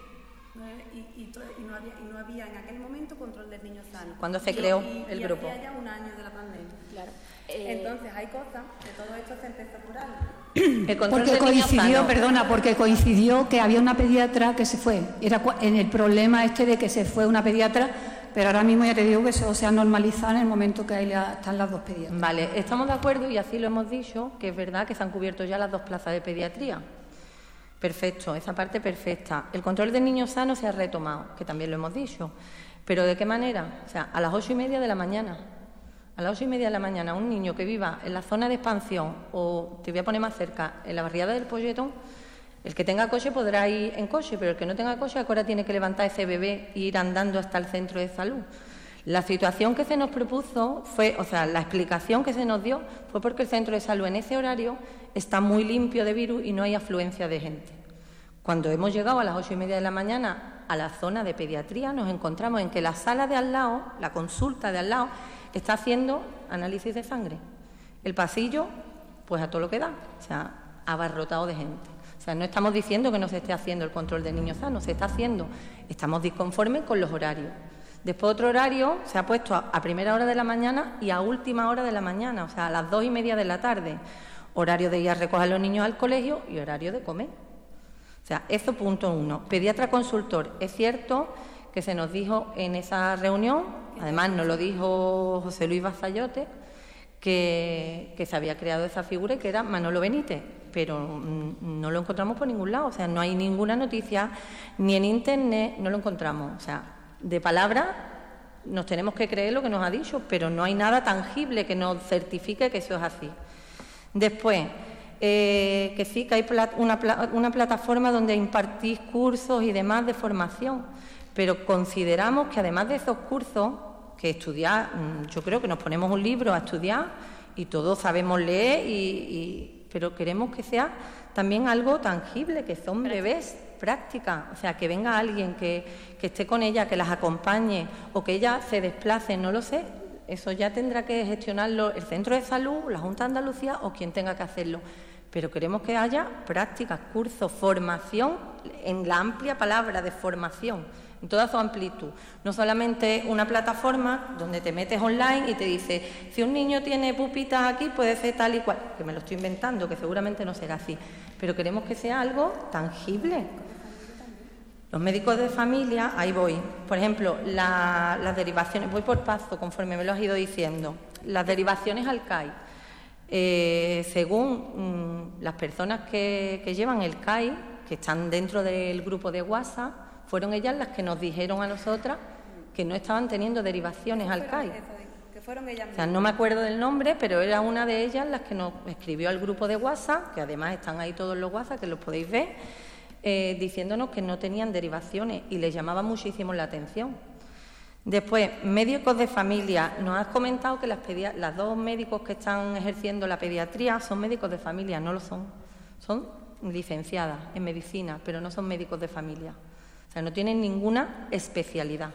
Y no había en aquel momento control del niño sano. ¿Cuándo se creó el grupo? Hacía ya un año de la pandemia. Claro. Entonces hay cosas que todo esto se empezó por algo. El control Porque del niño coincidió, sano. porque coincidió que había una pediatra que se fue. Era en el problema de que se fue una pediatra, pero ahora mismo ya te digo que eso se ha normalizado en el momento que ahí están las dos pediatras. Vale, estamos de acuerdo y así lo hemos dicho, que es verdad que se han cubierto ya las 2 plazas de pediatría. Perfecto, esa parte perfecta. El control del niño sano se ha retomado, que también lo hemos dicho. ¿Pero de qué manera? O sea, a las 8:30 de la mañana. A las 8:30 de la mañana, un niño que viva en la zona de expansión o, te voy a poner más cerca, en la barriada del Polletón, el que tenga coche podrá ir en coche, pero el que no tenga coche ahora tiene que levantar ese bebé e ir andando hasta el centro de salud. La situación que se nos propuso fue, o sea, la explicación que se nos dio fue porque el centro de salud en ese horario está muy limpio de virus y no hay afluencia de gente. Cuando hemos llegado a las 8:30 de la mañana a la zona de pediatría, nos encontramos en que la sala de al lado, la consulta de al lado, está haciendo análisis de sangre. El pasillo, pues a todo lo que da, o sea, abarrotado de gente. O sea, no estamos diciendo que no se esté haciendo el control del niño sano, se está haciendo. Estamos disconformes con los horarios. Después otro horario se ha puesto a primera hora de la mañana y a última hora de la mañana, o sea, a las 2:30 de la tarde. Horario de ir a recoger a los niños al colegio y horario de comer. O sea, eso punto 1. Pediatra consultor. Es cierto que se nos dijo en esa reunión, además nos lo dijo José Luis Basayote, que se había creado esa figura y que era Manolo Benítez, pero no lo encontramos por ningún lado. O sea, no hay ninguna noticia, ni en internet, no lo encontramos. O sea, de palabra nos tenemos que creer lo que nos ha dicho, pero no hay nada tangible que nos certifique que eso es así. Después, que sí, que hay una plataforma donde impartís cursos y demás de formación, pero consideramos que además de esos cursos, que estudiar, yo creo que nos ponemos un libro a estudiar y todos sabemos leer, pero queremos que sea también algo tangible, que son bebés, práctica, o sea, que venga alguien que esté con ella, que las acompañe o que ella se desplace, no lo sé. Eso ya tendrá que gestionarlo el centro de salud, la Junta de Andalucía o quien tenga que hacerlo. Pero queremos que haya prácticas, cursos, formación, en la amplia palabra de formación, en toda su amplitud. No solamente una plataforma donde te metes online y te dice, si un niño tiene pupitas aquí, puede ser tal y cual, que me lo estoy inventando, que seguramente no será así, pero queremos que sea algo tangible. Los médicos de familia, ahí voy. Por ejemplo, las derivaciones, voy por paso conforme me lo has ido diciendo. Las derivaciones al CAI. Según las personas que llevan el CAI, que están dentro del grupo de WhatsApp, fueron ellas las que nos dijeron a nosotras que no estaban teniendo derivaciones al CAI. Que fueron ellas mismas. O sea, no me acuerdo del nombre, pero era una de ellas las que nos escribió al grupo de WhatsApp, que además están ahí todos los WhatsApp, que los podéis ver, diciéndonos que no tenían derivaciones y les llamaba muchísimo la atención. Después, médicos de familia. Nos has comentado que las dos médicos que están ejerciendo la pediatría son médicos de familia. No lo son. Son licenciadas en medicina, pero no son médicos de familia. O sea, no tienen ninguna especialidad.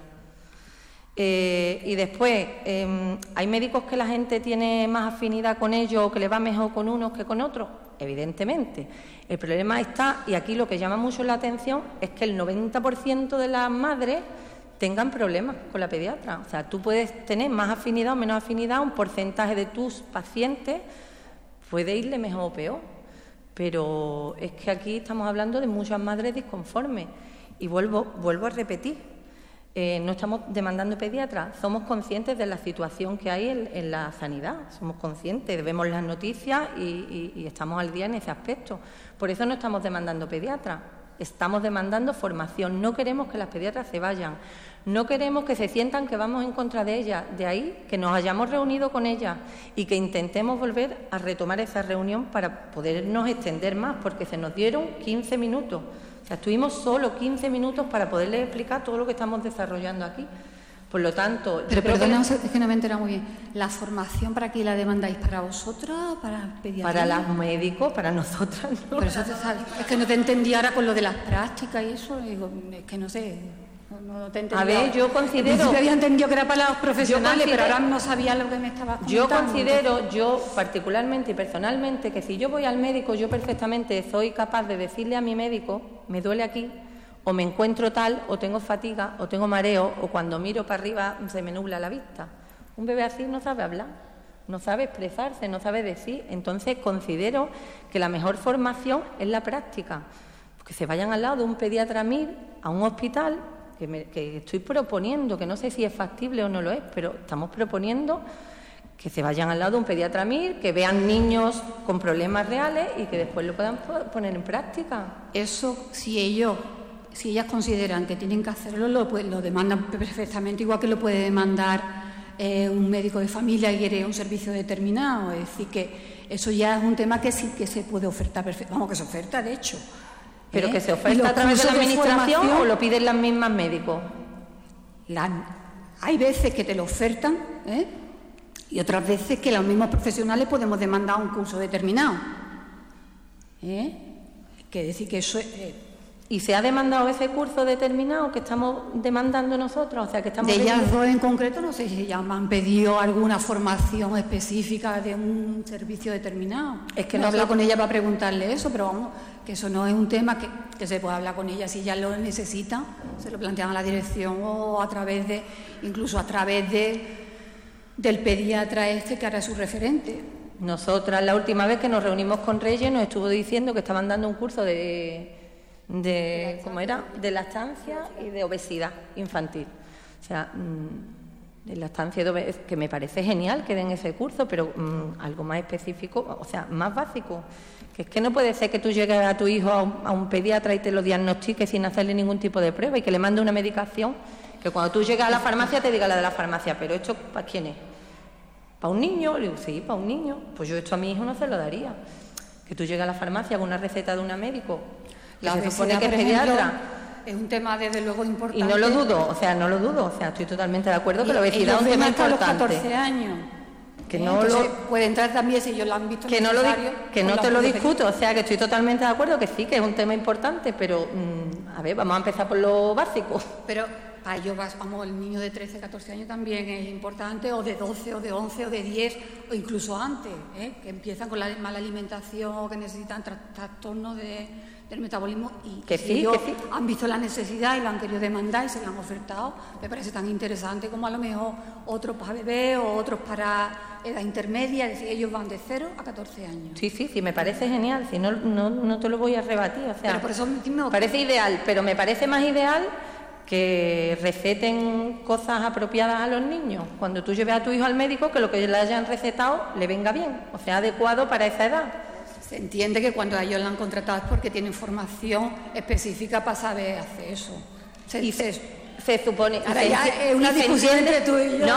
Y después, ¿hay médicos que la gente tiene más afinidad con ellos o que les va mejor con unos que con otros? Evidentemente. El problema está, y aquí lo que llama mucho la atención, es que el 90% de las madres tengan problemas con la pediatra. O sea, tú puedes tener más afinidad o menos afinidad, un porcentaje de tus pacientes puede irle mejor o peor. Pero es que aquí estamos hablando de muchas madres disconformes. Y vuelvo a repetir, no estamos demandando pediatras, somos conscientes de la situación que hay en la sanidad, somos conscientes, vemos las noticias y estamos al día en ese aspecto. Por eso no estamos demandando pediatras, estamos demandando formación. No queremos que las pediatras se vayan, no queremos que se sientan que vamos en contra de ellas. De ahí que nos hayamos reunido con ellas y que intentemos volver a retomar esa reunión para podernos extender más, porque se nos dieron 15 minutos. O sea, estuvimos solo 15 minutos para poderles explicar todo lo que estamos desarrollando aquí. Por lo tanto... Pero perdona, es que no me he enterado muy bien. ¿La formación para quién la demandáis? ¿Para vosotras? ¿Para pediatría? Para los médicos, para nosotras. No. Pero eso es que no te entendía ahora con lo de las prácticas y eso. Digo, es que no sé... No te entendía. A ver, yo considero... Al principio había entendido que era para los profesionales, pero ahora no sabía lo que me estabas comentando. Yo particularmente y personalmente, que si yo voy al médico, yo perfectamente soy capaz de decirle a mi médico, me duele aquí, o me encuentro tal, o tengo fatiga, o tengo mareo, o cuando miro para arriba se me nubla la vista. Un bebé así no sabe hablar, no sabe expresarse, no sabe decir. Entonces considero que la mejor formación es la práctica. Que se vayan al lado de un pediatra MIR a un hospital, que estoy proponiendo, que no sé si es factible o no lo es, pero estamos proponiendo que se vayan al lado de un pediatra MIR, que vean niños con problemas reales y que después lo puedan poner en práctica. Eso, si ellas consideran que tienen que hacerlo, lo demandan perfectamente, igual que lo puede demandar un médico de familia y quiere un servicio determinado. Es decir, que eso ya es un tema que sí que se puede ofertar perfectamente. Vamos, que se oferta, de hecho. ¿Pero que se oferta a través de la administración o lo piden las mismas médicos? Hay veces que te lo ofertan, y otras veces que los mismos profesionales podemos demandar un curso determinado. Que decir que eso es... ¿Y se ha demandado ese curso determinado que estamos demandando nosotros? O sea, que estamos de ellas dos en concreto, no sé si ya me han pedido alguna formación específica de un servicio determinado. Es que no he hablado con ella para preguntarle eso, pero vamos, que eso no es un tema que se pueda hablar con ella. Si ella lo necesita, se lo plantean a la dirección o incluso a través del pediatra que hará su referente. Nosotras, la última vez que nos reunimos con Reyes, nos estuvo diciendo que estaban dando un curso de lactancia y de obesidad infantil. O sea, de lactancia que me parece genial que den ese curso, pero algo más específico, o sea, más básico. Que es que no puede ser que tú llegues a tu hijo a un pediatra y te lo diagnostiques sin hacerle ningún tipo de prueba y que le mande una medicación, que cuando tú llegas a la farmacia te diga la de la farmacia, pero ¿esto para quién es? ¿Para un niño? Le digo, sí, para un niño. Pues yo esto a mi hijo no se lo daría. Que tú llegues a la farmacia con una receta de un médico, la se supone que es pediatra. Es un tema desde luego importante. Y no lo dudo, o sea, estoy totalmente de acuerdo que la obesidad es un tema importante. A los 14 años. Que no puede entrar también si ellos lo han visto que no te lo discuto, o sea, que estoy totalmente de acuerdo que sí, que es un tema importante, pero a ver, vamos a empezar por lo básico. Pero para ellos, vamos, el niño de 13, 14 años también es importante, o de 12, o de 11, o de 10, o incluso antes, que empiezan con la mala alimentación, que necesitan trastornos del metabolismo, y que si sí, ellos que sí. han visto la necesidad y lo han querido demandar y se lo han ofertado, me parece tan interesante como a lo mejor otros para bebés o otros para edad intermedia, es decir, ellos van de 0 a 14 años. Sí, me parece genial, si no te lo voy a rebatir, o sea, Pero por eso me parece ideal, pero me parece más ideal que receten cosas apropiadas a los niños. Cuando tú lleves a tu hijo al médico, que lo que le hayan recetado le venga bien, o sea, adecuado para esa edad. Se entiende que cuando ellos la han contratado es porque tienen formación específica para saber hacer eso. Se supone. Ahora ya es una discusión entre tú y yo. No.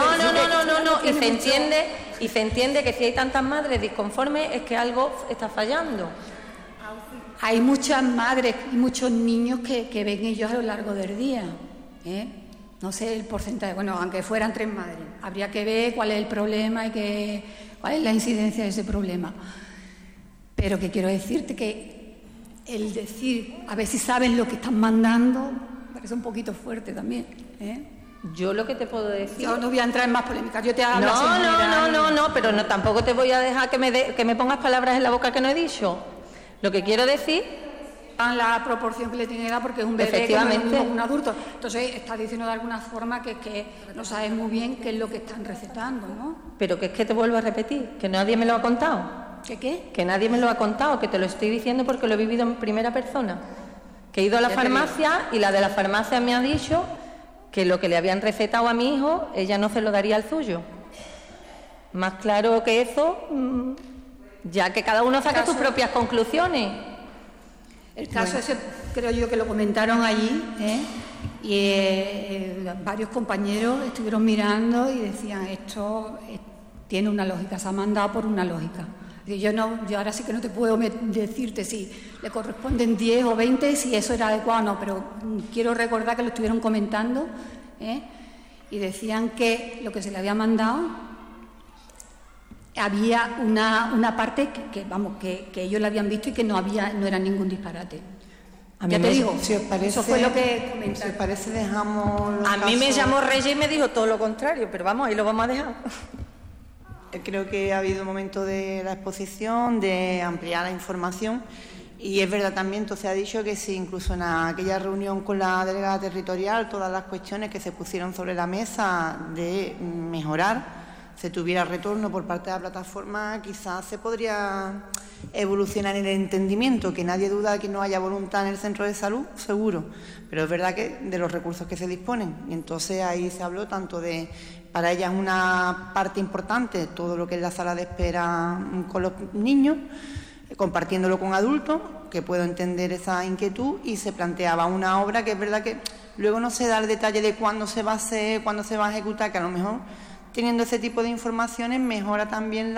Y se entiende que si hay tantas madres disconformes es que algo está fallando. Hay muchas madres y muchos niños que ven ellos a lo largo del día. No sé el porcentaje, bueno, aunque fueran 3 madres, habría que ver cuál es el problema y cuál es la incidencia de ese problema. Pero que quiero decirte que el decir, a ver si saben lo que están mandando, parece un poquito fuerte también. Yo lo que te puedo decir... Yo no voy a entrar en más polémicas, yo te hablo No, pero tampoco te voy a dejar que me pongas palabras en la boca que no he dicho. Lo que quiero decir... La proporción que le tiene edad, porque es un bebé, efectivamente, que no es un adulto. Entonces, está diciendo de alguna forma que no sabes muy bien qué es lo que están recetando, ¿no? Pero que es que te vuelvo a repetir, que nadie me lo ha contado. ¿Qué? Que nadie me lo ha contado, que te lo estoy diciendo porque lo he vivido en primera persona. Que he ido a la farmacia y la de la farmacia me ha dicho que lo que le habían recetado a mi hijo, ella no se lo daría al suyo. Más claro que eso, ya que cada uno saque sus propias conclusiones. El caso ese creo yo que lo comentaron allí, y varios compañeros estuvieron mirando y decían, esto tiene una lógica, se ha mandado por una lógica. Yo ahora sí que no te puedo decirte si le corresponden 10 o 20, si eso era adecuado o no, pero quiero recordar que lo estuvieron comentando, y decían que lo que se le había mandado había una parte que ellos la habían visto y que no era ningún disparate. Ya te digo, si os parece, eso fue lo que comentaron. Si os parece, dejamos los A mí me llamó Reyes y me dijo todo lo contrario, pero vamos, ahí lo vamos a dejar. Creo que ha habido momento de la exposición, de ampliar la información, y es verdad también, entonces ha dicho que si incluso en aquella reunión con la delegada territorial, todas las cuestiones que se pusieron sobre la mesa de mejorar, se tuviera retorno por parte de la plataforma, quizás se podría evolucionar en el entendimiento, que nadie duda de que no haya voluntad en el centro de salud, seguro, pero es verdad que de los recursos que se disponen, y entonces ahí se habló tanto de, para ella es una parte importante, todo lo que es la sala de espera con los niños, compartiéndolo con adultos, que puedo entender esa inquietud, y se planteaba una obra que es verdad que luego no se da el detalle de cuándo se va a hacer, cuándo se va a ejecutar, que a lo mejor teniendo ese tipo de informaciones mejora también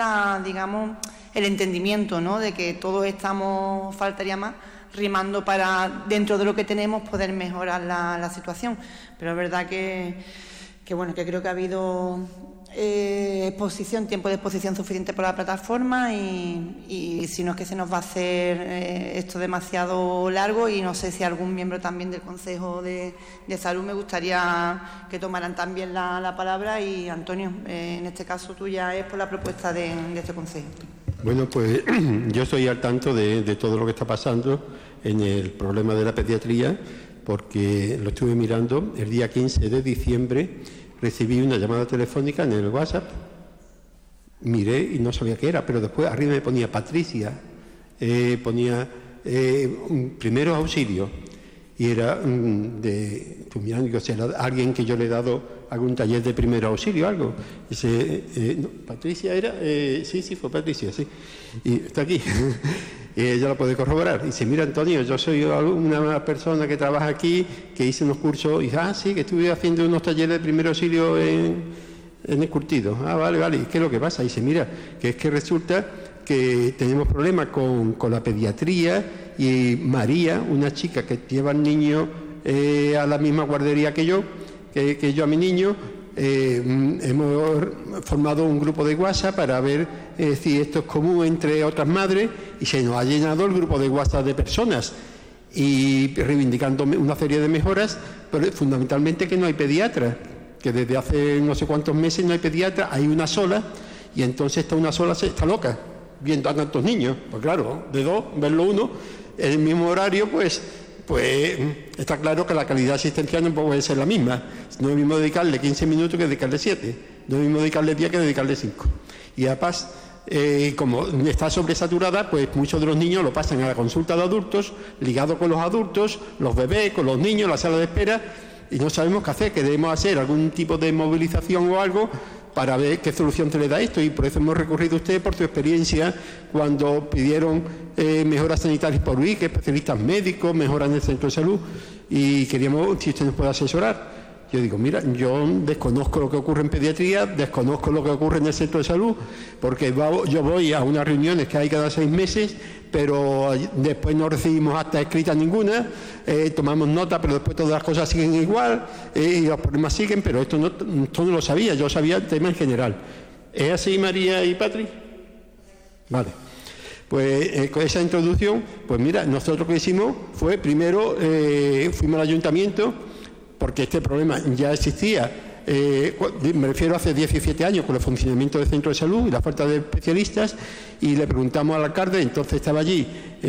el entendimiento, ¿no?, de que todos estamos, faltaría más, rimando para, dentro de lo que tenemos, poder mejorar la situación. Pero es verdad que creo que ha habido tiempo de exposición suficiente por la plataforma, y si no es que se nos va a hacer esto demasiado largo, y no sé si algún miembro también del Consejo de Salud me gustaría que tomaran también la palabra, y Antonio, en este caso tuya es por la propuesta de este Consejo. Bueno, pues yo estoy al tanto de todo lo que está pasando en el problema de la pediatría, porque lo estuve mirando el día 15 de diciembre. Recibí una llamada telefónica en el WhatsApp, miré y no sabía qué era, pero después arriba me ponía Patricia, ponía primeros auxilios, y era estoy mirando, digo, si era alguien que yo le he dado algún taller de primer auxilio, algo. Dice, no, Patricia era, sí, fue Patricia, sí, y está aquí. Y ella lo puede corroborar. Y dice, mira, Antonio, yo soy una persona que trabaja aquí, que hice unos cursos, y dice, sí, que estuve haciendo unos talleres de primer auxilio en el curtido. Vale, ¿y qué es lo que pasa? Y dice, mira, que es que resulta que tenemos problemas con la pediatría, y María, una chica que lleva al niño a la misma guardería que yo a mi niño, hemos formado un grupo de WhatsApp para ver si esto es común entre otras madres, y se nos ha llenado el grupo de WhatsApp de personas, y reivindicando una serie de mejoras, pero fundamentalmente que no hay pediatra, que desde hace no sé cuántos meses no hay pediatra, hay una sola, y entonces esta una sola está loca, viendo a tantos niños. Pues claro, de dos, verlo uno, en el mismo horario, pues está claro que la calidad asistencial no puede ser la misma. No es mismo dedicarle 15 minutos que dedicarle 7, no es mismo dedicarle 10 que dedicarle 5. Y además, como está sobresaturada, pues muchos de los niños lo pasan a la consulta de adultos, ligado con los adultos, los bebés, con los niños, la sala de espera, y no sabemos qué hacer, que debemos hacer algún tipo de movilización o algo para ver qué solución se le da a esto, y por eso hemos recurrido a usted por su experiencia cuando pidieron mejoras sanitarias por UIC, especialistas médicos, mejoras en el centro de salud, y queríamos si usted nos puede asesorar. Yo digo, mira, yo desconozco lo que ocurre en pediatría, desconozco lo que ocurre en el centro de salud, porque yo voy a unas reuniones que hay cada 6 meses, pero después no recibimos acta escrita ninguna, tomamos nota, pero después todas las cosas siguen igual, y los problemas siguen, pero esto no lo sabía, yo sabía el tema en general. ¿Es así, María y Patri? Vale. Pues con esa introducción, pues mira, nosotros lo que hicimos fue, primero fuimos al ayuntamiento, porque este problema ya existía, me refiero hace 17 años, con el funcionamiento del centro de salud y la falta de especialistas, y le preguntamos al alcalde, entonces estaba allí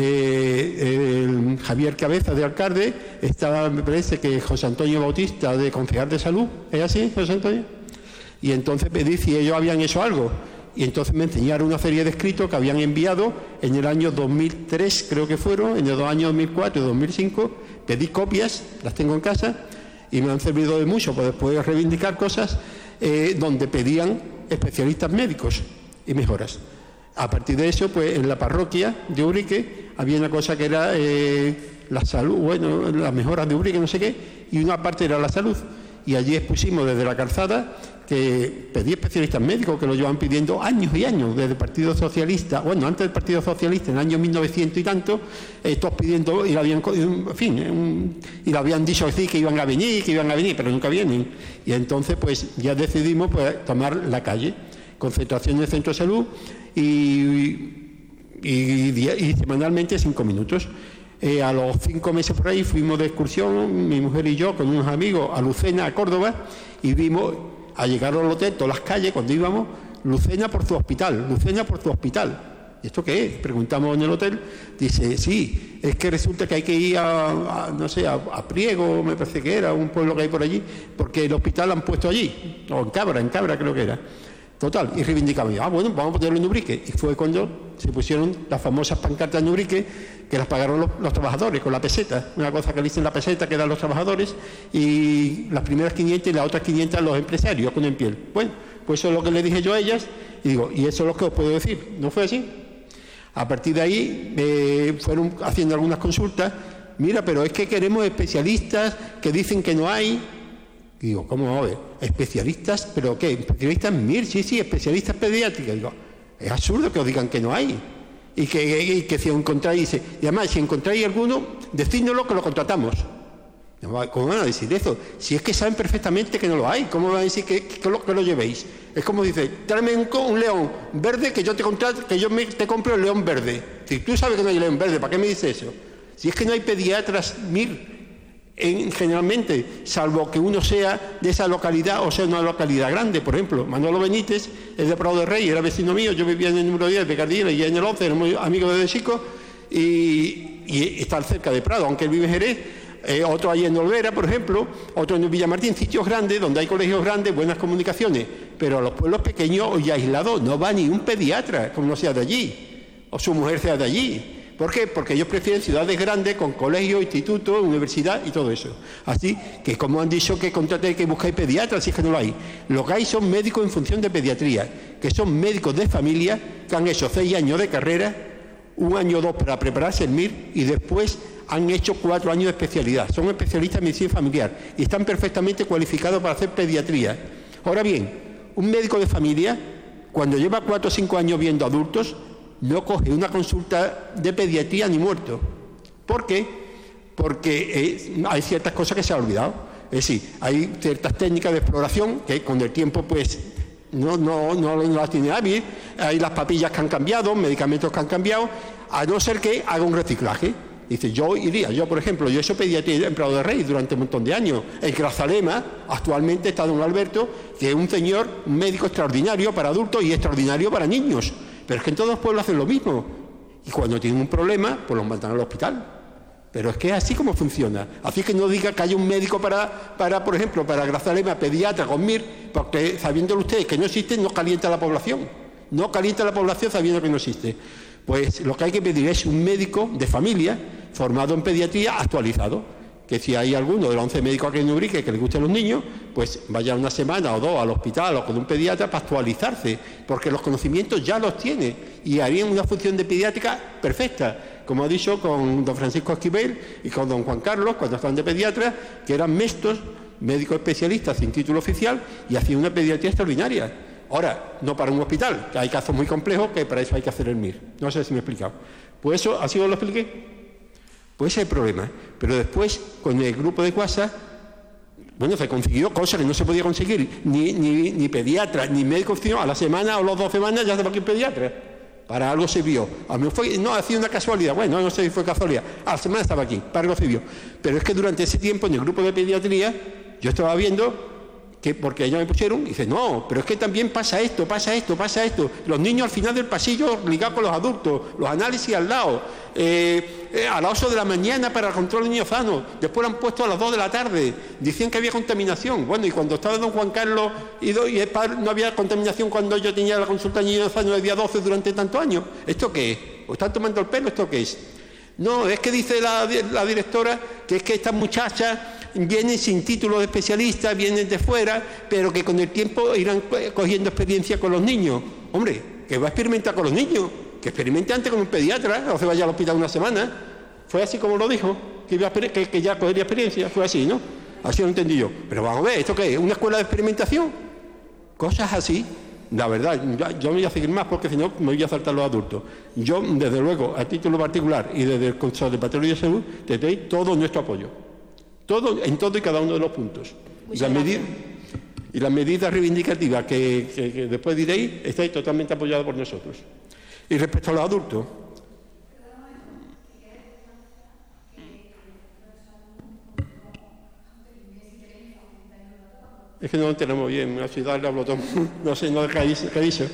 Javier Cabeza de alcalde, estaba, me parece que José Antonio Bautista de concejal de salud, ¿es así, José Antonio? Y entonces pedí si ellos habían hecho algo, y entonces me enseñaron una serie de escritos que habían enviado en el año 2003, creo que fueron, en el año 2004 y 2005, pedí copias, las tengo en casa, y me han servido de mucho para después reivindicar cosas donde pedían especialistas médicos y mejoras. A partir de eso, pues en la parroquia de Ubrique había una cosa que era la salud, bueno, las mejoras de Ubrique, no sé qué, y una parte era la salud. Y allí expusimos desde la calzada que pedí especialistas médicos, que lo llevan pidiendo años y años, desde el Partido Socialista, bueno, antes del Partido Socialista, en el año 1900 y tanto, todos pidiendo, y le habían, en fin, y le habían dicho así que iban a venir, pero nunca vienen. Y entonces, pues, ya decidimos pues, tomar la calle, concentración en el centro de salud, y semanalmente 5 minutos. A los 5 meses por ahí fuimos de excursión, mi mujer y yo, con unos amigos, a Lucena, a Córdoba, y vimos, al llegar al hotel, todas las calles, cuando íbamos, Lucena por tu hospital, Lucena por tu hospital. ¿Y esto qué es? Preguntamos en el hotel, dice, sí, es que resulta que hay que ir no sé, a Priego, me parece que era, un pueblo que hay por allí, porque el hospital lo han puesto allí, o en Cabra creo que era. Total, y reivindicamos, bueno, vamos a ponerlo en Ubrique. Y fue cuando se pusieron las famosas pancartas en Ubrique, que las pagaron los trabajadores con la peseta, una cosa que le dicen la peseta que dan los trabajadores, y las primeras 500 y las otras 500 los empresarios con el piel. Bueno, pues eso es lo que le dije yo a ellas, y digo, y eso es lo que os puedo decir. ¿No fue así? A partir de ahí fueron haciendo algunas consultas, mira, pero es que queremos especialistas que dicen que no hay. Y digo, ¿cómo vamos a ver? ¿Especialistas? ¿Pero qué? ¿Especialistas MIR? Sí, especialistas pediátricos. Digo, es absurdo que os digan que no hay. Y que si encontráis, y además, si encontráis alguno, decídnoslo que lo contratamos. ¿Cómo van a decir eso? Si es que saben perfectamente que no lo hay, ¿cómo van a decir que lo llevéis? Es como dice, tráeme un león verde que yo te compro el león verde. Si tú sabes que no hay león verde, ¿para qué me dices eso? Si es que no hay pediatras MIR, generalmente, salvo que uno sea de esa localidad o sea una localidad grande. Por ejemplo, Manolo Benítez es de Prado de Rey, era vecino mío, yo vivía en el número 10 de Cardín y en el 11, era muy amigo desde chico, y está cerca de Prado, aunque él vive en Jerez. Otro ahí en Olvera, por ejemplo, otro en Villamartín, sitios grandes donde hay colegios grandes, buenas comunicaciones, pero a los pueblos pequeños y aislados no va ni un pediatra, como no sea de allí, o su mujer sea de allí. ¿Por qué? Porque ellos prefieren ciudades grandes con colegios, institutos, universidad y todo eso. Así que, como han dicho, que contratéis, que buscáis pediatras, si es que no lo hay. Lo que hay son médicos en función de pediatría, que son médicos de familia que han hecho 6 años de carrera, 1 año o 2 para prepararse el MIR y después han hecho 4 años de especialidad. Son especialistas en medicina familiar y están perfectamente cualificados para hacer pediatría. Ahora bien, un médico de familia, cuando lleva 4 o 5 años viendo adultos, no coge una consulta de pediatría ni muerto. ¿Por qué? Porque hay ciertas cosas que se han olvidado. Es decir, hay ciertas técnicas de exploración que con el tiempo pues no las tiene hábil. Hay las papillas que han cambiado, medicamentos que han cambiado, a no ser que haga un reciclaje. Dice, yo iría, yo por ejemplo, yo he hecho pediatría en Prado de Rey durante un montón de años. En Grazalema, actualmente está don Alberto, que es un señor, un médico extraordinario para adultos y extraordinario para niños. Pero es que en todos los pueblos hacen lo mismo. Y cuando tienen un problema, pues los mandan al hospital. Pero es que es así como funciona. Así que no diga que haya un médico para por ejemplo, para Grazalema, pediatra con MIR, porque sabiéndolo ustedes que no existe, no calienta la población. No calienta la población sabiendo que no existe. Pues lo que hay que pedir es un médico de familia formado en pediatría actualizado. Que si hay alguno de los 11 médicos aquí en Ubrique que les gusten los niños, pues vaya una semana o dos al hospital o con un pediatra para actualizarse, porque los conocimientos ya los tiene y harían una función de pediátrica perfecta, como ha dicho con don Francisco Esquivel y con don Juan Carlos, cuando estaban de pediatra, que eran mixtos, médicos especialistas sin título oficial y hacían una pediatría extraordinaria. Ahora, no para un hospital, que hay casos muy complejos que para eso hay que hacer el MIR. No sé si me he explicado. Pues eso, ¿así os lo expliqué? Pues ese es el problema. Pero después, con el grupo de WhatsApp, bueno, se consiguió cosas que no se podía conseguir, ni pediatra, ni médico, a la semana o las 2 semanas ya se va aquí un pediatra. Para algo sirvió. A mí no, ha sido una casualidad. Bueno, no sé si fue casualidad. A la semana estaba aquí, para algo sirvió. Pero es que durante ese tiempo, en el grupo de pediatría, yo estaba viendo que, porque ellos me pusieron, y dice, no, pero es que también pasa esto. Los niños al final del pasillo ligados con los adultos, los análisis al lado, a las 8 de la mañana para el control de niños sanos, después lo han puesto a las 2 de la tarde, decían que había contaminación. Bueno, y cuando estaba don Juan Carlos y el padre, no había contaminación cuando yo tenía la consulta de niños sanos el día 12 durante tantos años. ¿Esto qué es? ¿O están tomando el pelo? ¿Esto qué es? No, es que dice la directora que es que estas muchachas vienen sin título de especialista, vienen de fuera, pero que con el tiempo irán cogiendo experiencia con los niños. Hombre, que va a experimentar con los niños, que experimente antes con un pediatra, o se vaya al hospital una semana. Fue así como lo dijo, que ya cogería experiencia, fue así, ¿no? Así lo entendí yo. Pero vamos a ver, ¿esto qué es? ¿Una escuela de experimentación? Cosas así. La verdad, yo me voy a seguir más porque si no me voy a saltar los adultos. Yo, desde luego, a título particular y desde el Conservatorio de Salud, te doy todo nuestro apoyo. Todo, en todo y cada uno de los puntos. Y las medidas reivindicativas que después diréis, estáis totalmente apoyados por nosotros. Y respecto a los adultos, es que no lo entendemos bien, la ciudad le hablo todo, no sé, ¿qué dice?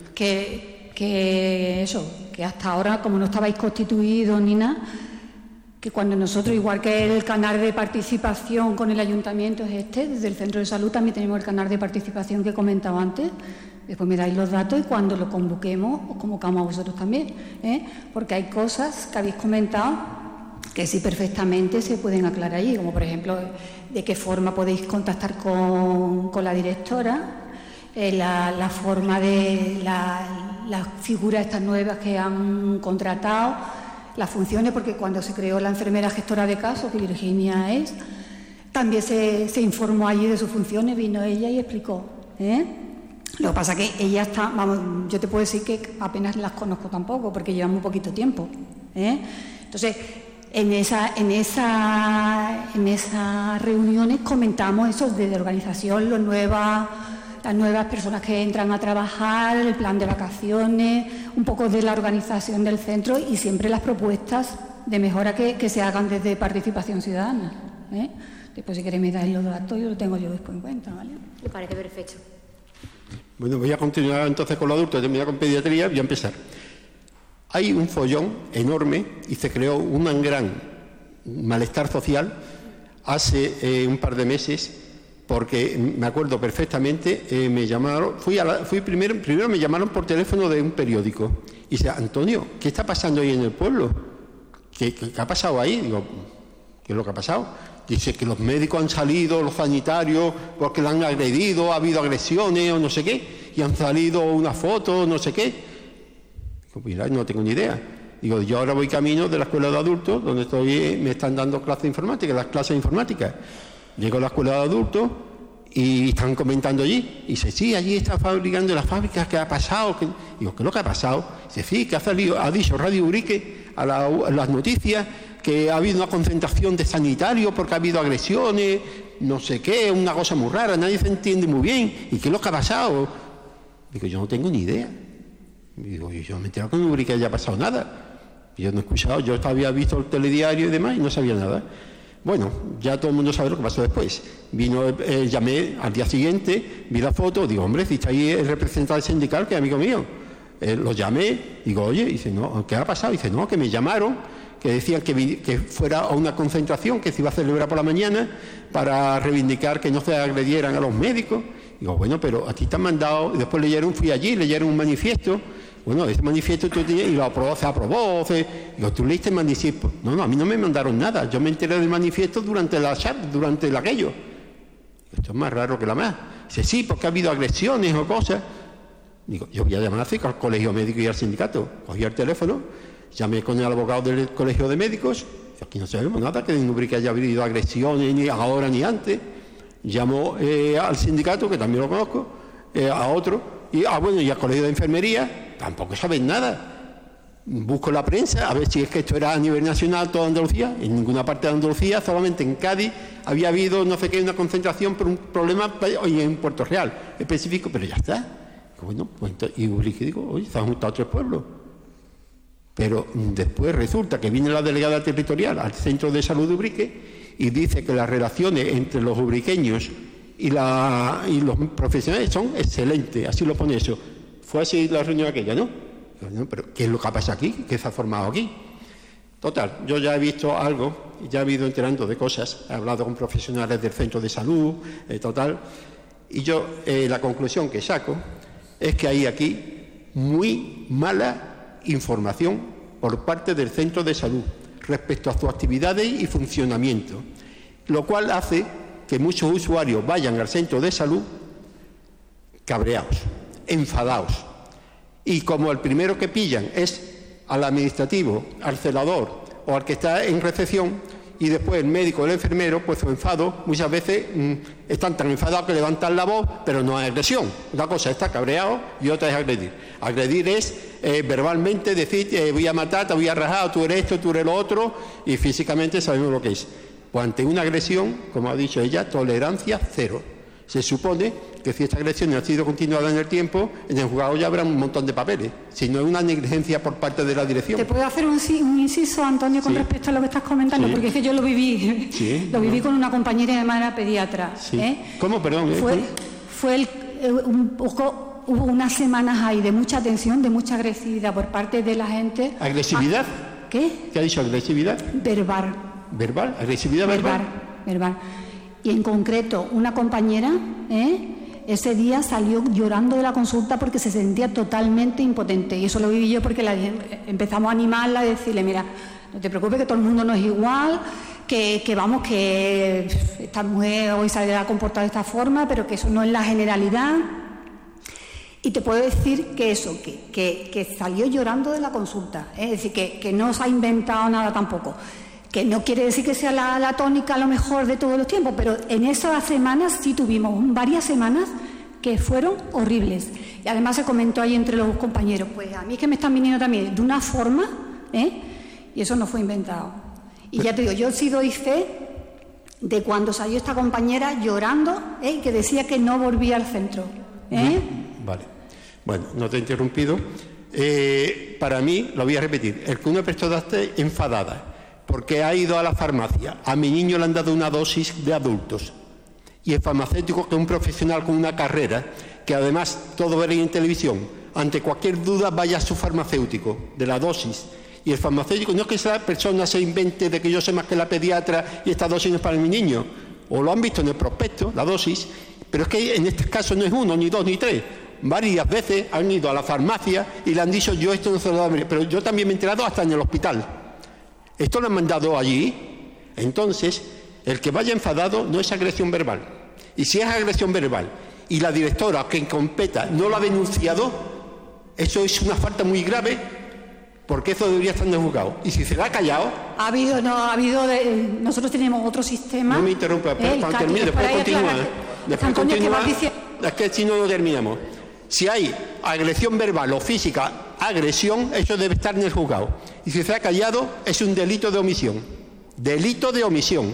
Que hasta ahora, como no estabais constituidos ni nada, que cuando nosotros, igual que el canal de participación con el ayuntamiento es desde el centro de salud también tenemos el canal de participación que comentaba antes, después me dais los datos y cuando lo convoquemos, os convocamos a vosotros también, porque hay cosas que habéis comentado que sí perfectamente se pueden aclarar allí, como por ejemplo de qué forma podéis contactar con la directora, la forma de las figuras estas nuevas que han contratado, las funciones, porque cuando se creó la enfermera gestora de casos, que Virginia es, también se informó allí de sus funciones, vino ella y explicó. Lo que pasa es que ella está, vamos, yo te puedo decir que apenas las conozco tampoco, porque llevan muy poquito tiempo. Entonces, en esas reuniones comentamos eso de organización, las nuevas personas que entran a trabajar, el plan de vacaciones, un poco de la organización del centro y siempre las propuestas de mejora que se hagan desde participación ciudadana. Después, si queréis me dais los datos, yo lo tengo yo después en cuenta, ¿vale? Me parece perfecto. Bueno, voy a continuar entonces con los adultos, terminar con pediatría, voy a empezar. Hay un follón enorme y se creó un gran malestar social hace un par de meses, porque me acuerdo perfectamente, me llamaron, primero me llamaron por teléfono de un periódico y dice, Antonio, ¿qué está pasando ahí en el pueblo? ¿Qué ha pasado ahí? Digo, ¿qué es lo que ha pasado? Dice que los médicos han salido, los sanitarios, porque la han agredido, ha habido agresiones o no sé qué, y han salido una foto, no sé qué. Digo, mira, no tengo ni idea. Digo, yo ahora voy camino de la escuela de adultos, donde me están dando clases de informática, las clases de informática. Llego a la escuela de adultos y están comentando allí. Y dice, sí, allí están fabricando las fábricas, ¿qué ha pasado? Digo, ¿qué es lo que ha pasado? Dice, sí, que ha dicho Radio Ubrique a las noticias que ha habido una concentración de sanitarios porque ha habido agresiones, no sé qué, una cosa muy rara, nadie se entiende muy bien. ¿Y qué es lo que ha pasado? Digo, yo no tengo ni idea. Digo, yo me he enterado que en Ubrique haya pasado nada. Yo no he escuchado, yo había visto el telediario y demás y no sabía nada. Bueno, ya todo el mundo sabe lo que pasó después. Llamé al día siguiente, vi la foto, digo, hombre, si está ahí el representante sindical, que es amigo mío. Lo llamé, digo, oye, dice, no, ¿qué ha pasado? Dice, no, que me llamaron, que decían que fuera a una concentración que se iba a celebrar por la mañana para reivindicar que no se agredieran a los médicos. Digo, bueno, pero a ti te han mandado, y después fui allí, leyeron un manifiesto. Bueno, ese manifiesto tú tienes, y se aprobó. Digo, ¿tú leíste el manifiesto? No, a mí no me mandaron nada. Yo me enteré del manifiesto durante el aquello. Esto es más raro que la más. Dice, sí, porque ha habido agresiones o cosas. Digo, yo voy a llamar al colegio médico y al sindicato. Cogí el teléfono, llamé con el abogado del colegio de médicos. Aquí no sabemos nada, que en Ubrique haya habido agresiones, ni ahora ni antes. Llamó al sindicato, que también lo conozco, a otro. Y al colegio de enfermería, tampoco saben nada. Busco la prensa a ver si es que esto era a nivel nacional, toda Andalucía. En ninguna parte de Andalucía, solamente en Cádiz había habido no sé qué, una concentración por un problema, y en Puerto Real específico, pero ya está. Bueno, pues y Ubrique, digo, oye, se han juntado 3 pueblos. Pero después resulta que viene la delegada territorial al centro de salud de Ubrique y dice que las relaciones entre los ubriqueños y los profesionales son excelentes, así lo pone eso. Fue así la reunión aquella, ¿no? Pero ¿qué es lo que pasa aquí? ¿Qué se ha formado aquí? Total, yo ya he visto algo, ya he ido enterando de cosas, he hablado con profesionales del centro de salud, total, y yo la conclusión que saco es que hay aquí muy mala información por parte del centro de salud respecto a sus actividades y funcionamiento, lo cual hace que muchos usuarios vayan al centro de salud cabreados, enfadados, y como el primero que pillan es al administrativo, al celador o al que está en recepción, y después el médico o el enfermero, pues su enfado muchas veces están tan enfadados que levantan la voz, pero no es agresión. Una cosa es estar cabreado y otra es agredir. Agredir es verbalmente decir, voy a matar, te voy a rajar, tú eres esto, tú eres lo otro, y físicamente sabemos lo que es. Pues ante una agresión, como ha dicho ella, tolerancia cero. Se supone que si esta agresión ha sido continuada en el tiempo, en el juzgado ya habrá un montón de papeles, si no es una negligencia por parte de la dirección. ¿Te puedo hacer un inciso, Antonio, con respecto a lo que estás comentando? Sí. Porque es que yo lo viví, viví con una compañera de manera pediatra. Sí. ¿Cómo, perdón? Hubo unas semanas ahí de mucha tensión, de mucha agresividad por parte de la gente. ¿Agresividad? ¿Qué? ¿Qué ha dicho? ¿Agresividad? Verbal. ¿Verbal? ¿Agresividad verbal? Verbal. Y en concreto, una compañera ese día salió llorando de la consulta porque se sentía totalmente impotente. Y eso lo viví yo porque empezamos a animarla, a decirle, mira, no te preocupes, que todo el mundo no es igual, que esta mujer hoy se ha comportado de esta forma, pero que eso no es la generalidad. Y te puedo decir que eso, que salió llorando de la consulta, es decir, que no se ha inventado nada tampoco. Que no quiere decir que sea la tónica a lo mejor de todos los tiempos, pero en esas semanas sí tuvimos varias semanas que fueron horribles. Y además se comentó ahí entre los compañeros, pues a mí es que me están viniendo también de una forma, y eso no fue inventado. Y ya te digo, yo sí doy fe de cuando salió esta compañera llorando, que decía que no volvía al centro. Vale. Bueno, no te he interrumpido. Para mí, lo voy a repetir, el que una persona esté enfadada porque ha ido a la farmacia, a mi niño le han dado una dosis de adultos, y el farmacéutico, que es un profesional con una carrera, que además todo veréis en televisión, ante cualquier duda vaya a su farmacéutico de la dosis, y el farmacéutico no es que esa persona se invente de que yo sé más que la pediatra y esta dosis no es para mi niño, o lo han visto en el prospecto, la dosis, pero es que en este caso no es 1, ni 2, ni 3. Varias veces han ido a la farmacia y le han dicho, yo esto no se lo doy, pero yo también me he enterado hasta en el hospital. Esto lo han mandado allí. Entonces, el que vaya enfadado no es agresión verbal. Y si es agresión verbal y la directora, quien competa, no lo ha denunciado, eso es una falta muy grave, porque eso debería estar en el juzgado. Y si se le ha callado... nosotros tenemos otro sistema... No me interrumpa, pero cuando termine, después continúa. Después continúa, es que si no lo terminamos. Si hay agresión verbal o física, agresión, eso debe estar en el juzgado. Y si se ha callado, es un delito de omisión. Delito de omisión.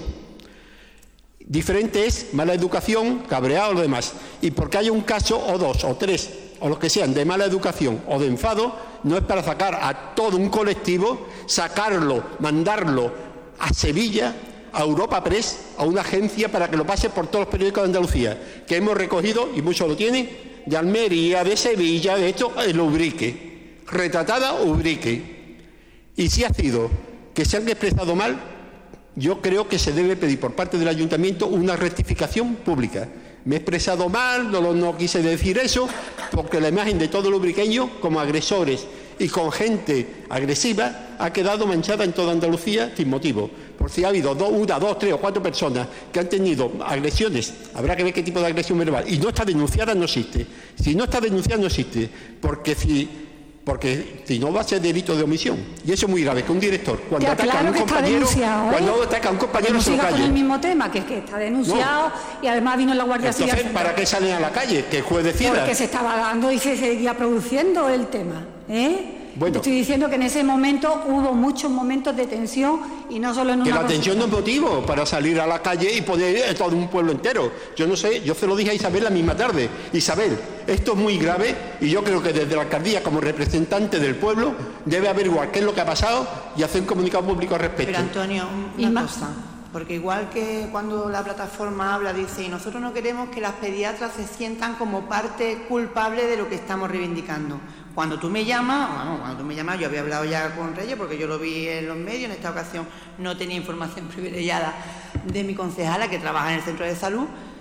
Diferente es mala educación, cabreado o lo demás. Y porque haya un caso, o 2, o 3, o los que sean, de mala educación o de enfado, no es para sacar a todo un colectivo, sacarlo, mandarlo a Sevilla, a Europa Press, a una agencia para que lo pase por todos los periódicos de Andalucía, que hemos recogido, y muchos lo tienen, de Almería, de Sevilla, de esto, el Ubrique, retratada Ubrique. Y si ha sido que se han expresado mal, yo creo que se debe pedir por parte del Ayuntamiento una rectificación pública. Me he expresado mal, no quise decir eso, porque la imagen de todos los ubriqueños como agresores y con gente agresiva ha quedado manchada en toda Andalucía sin motivo. Por si ha habido una, dos, tres o cuatro personas que han tenido agresiones, habrá que ver qué tipo de agresión verbal. Y no está denunciada, no existe. Si no está denunciada, no existe. Porque si no va a ser delito de omisión. Y eso es muy grave, que un director, cuando ataca a un compañero, se lo calle. Con el mismo tema, que está denunciado, y además vino la Guardia Civil. Entonces, ¿para qué salen a la calle? Que el juez decida. Porque se estaba dando y se seguía produciendo el tema. Bueno, te estoy diciendo que en ese momento hubo muchos momentos de tensión y no solo en una... Que la tensión no es motivo para salir a la calle y poner todo un pueblo entero. Yo no sé, yo se lo dije a Isabel la misma tarde. Isabel, esto es muy grave y yo creo que desde la alcaldía, como representante del pueblo, debe averiguar qué es lo que ha pasado y hacer un comunicado público al respecto. Pero Antonio, una cosa, porque igual que cuando la plataforma habla, dice, y nosotros no queremos que las pediatras se sientan como parte culpable de lo que estamos reivindicando. Cuando tú me llamas, yo había hablado ya con Reyes porque yo lo vi en los medios, en esta ocasión no tenía información privilegiada de mi concejala que trabaja en el centro de salud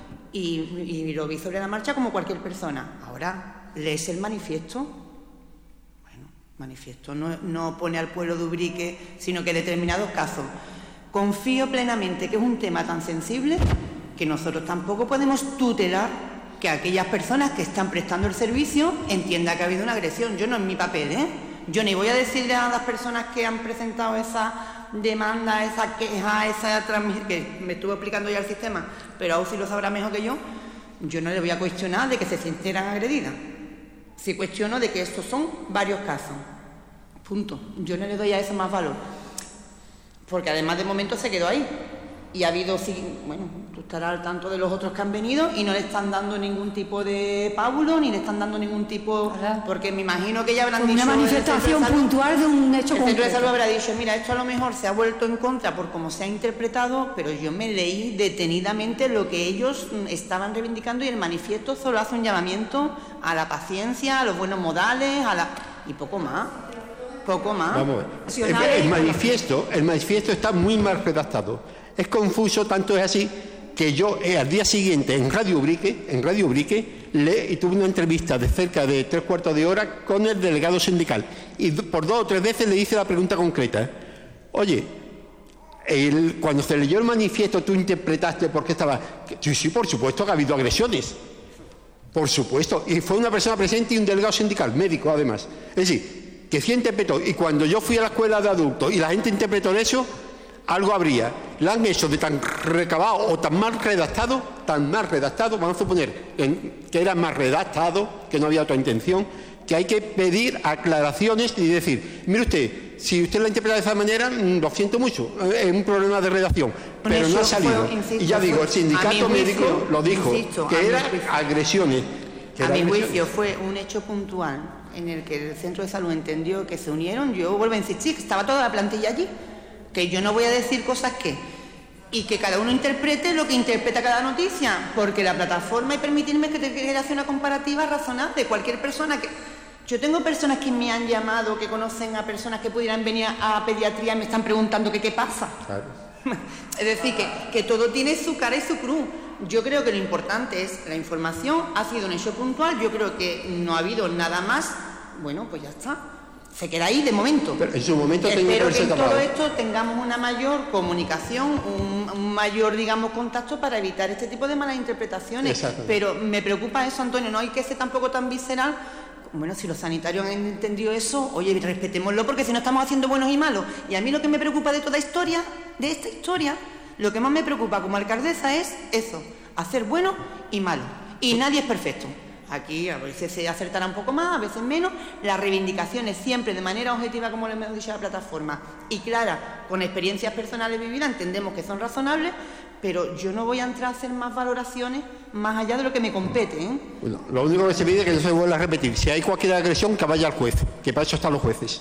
y lo vi sobre la marcha como cualquier persona. Ahora, ¿lees el manifiesto? Bueno, manifiesto no pone al pueblo de Ubrique, sino que en determinados casos. Confío plenamente que es un tema tan sensible que nosotros tampoco podemos tutelar que aquellas personas que están prestando el servicio entiendan que ha habido una agresión. Yo no es mi papel, Yo ni voy a decirle a las personas que han presentado esa demanda, esa queja, esa transmisión, que me estuvo explicando ya el sistema, pero aún si lo sabrá mejor que yo no le voy a cuestionar de que se sintieran agredidas. Sí cuestiono de que estos son varios casos. Punto. Yo no le doy a eso más valor. Porque además de momento se quedó ahí. Y ha habido, tú estarás al tanto de los otros que han venido y no le están dando ningún tipo de pábulo, ni le están dando ningún tipo... Porque me imagino que ya habrán dicho... Una manifestación puntual de un hecho concreto. El centro de salud habrá dicho, mira, esto a lo mejor se ha vuelto en contra por cómo se ha interpretado, pero yo me leí detenidamente lo que ellos estaban reivindicando y el manifiesto solo hace un llamamiento a la paciencia, a los buenos modales, y poco más. Vamos a ver. El manifiesto está muy mal redactado. Es confuso, tanto es así que yo al día siguiente en Radio Ubrique y tuve una entrevista de cerca de 3/4 de hora con el delegado sindical y por 2 o 3 veces le hice la pregunta concreta. Oye, cuando se leyó el manifiesto tú interpretaste por qué estaba... Sí, por supuesto que ha habido agresiones. Por supuesto. Y fue una persona presente y un delegado sindical, médico además. Es decir, que sí interpretó. Y cuando yo fui a la escuela de adultos y la gente interpretó eso... algo habría. La han hecho de tan recabado o tan mal redactado, vamos a suponer que era mal redactado, que no había otra intención, que hay que pedir aclaraciones y decir, mire usted, si usted la interpreta de esa manera, lo siento mucho, es un problema de redacción, pero no ha salido. Y ya digo, el sindicato médico lo dijo, que eran agresiones. A mi juicio fue un hecho puntual en el que el centro de salud entendió que se unieron. Yo vuelvo a insistir, que estaba toda la plantilla allí. Que yo no voy a decir cosas y que cada uno interprete lo que interpreta cada noticia, porque la plataforma, y permitirme que te quiera hacer una comparativa razonable, cualquier persona que... Yo tengo personas que me han llamado, que conocen a personas que pudieran venir a pediatría y me están preguntando que qué pasa. Claro. Es decir, que todo tiene su cara y su cruz. Yo creo que lo importante es la información, ha sido un hecho puntual, yo creo que no ha habido nada más, bueno, pues ya está. Se queda ahí de momento. Pero en su momento espero que en todo esto tengamos una mayor comunicación, un mayor, contacto para evitar este tipo de malas interpretaciones. Pero me preocupa eso, Antonio, no hay que ser tampoco tan visceral. Bueno, si los sanitarios han entendido eso, oye, respetémoslo, porque si no estamos haciendo buenos y malos. Y a mí lo que me preocupa de esta historia, lo que más me preocupa como alcaldesa es eso, hacer bueno y malo. Y nadie es perfecto. Aquí a veces se acertará un poco más, a veces menos. Las reivindicaciones siempre de manera objetiva, como le hemos dicho a la plataforma, y clara, con experiencias personales vividas, entendemos que son razonables, pero yo no voy a entrar a hacer más valoraciones más allá de lo que me compete, ¿eh? Bueno, lo único que se pide es que no se vuelva a repetir. Si hay cualquier agresión, que vaya al juez, que para eso están los jueces.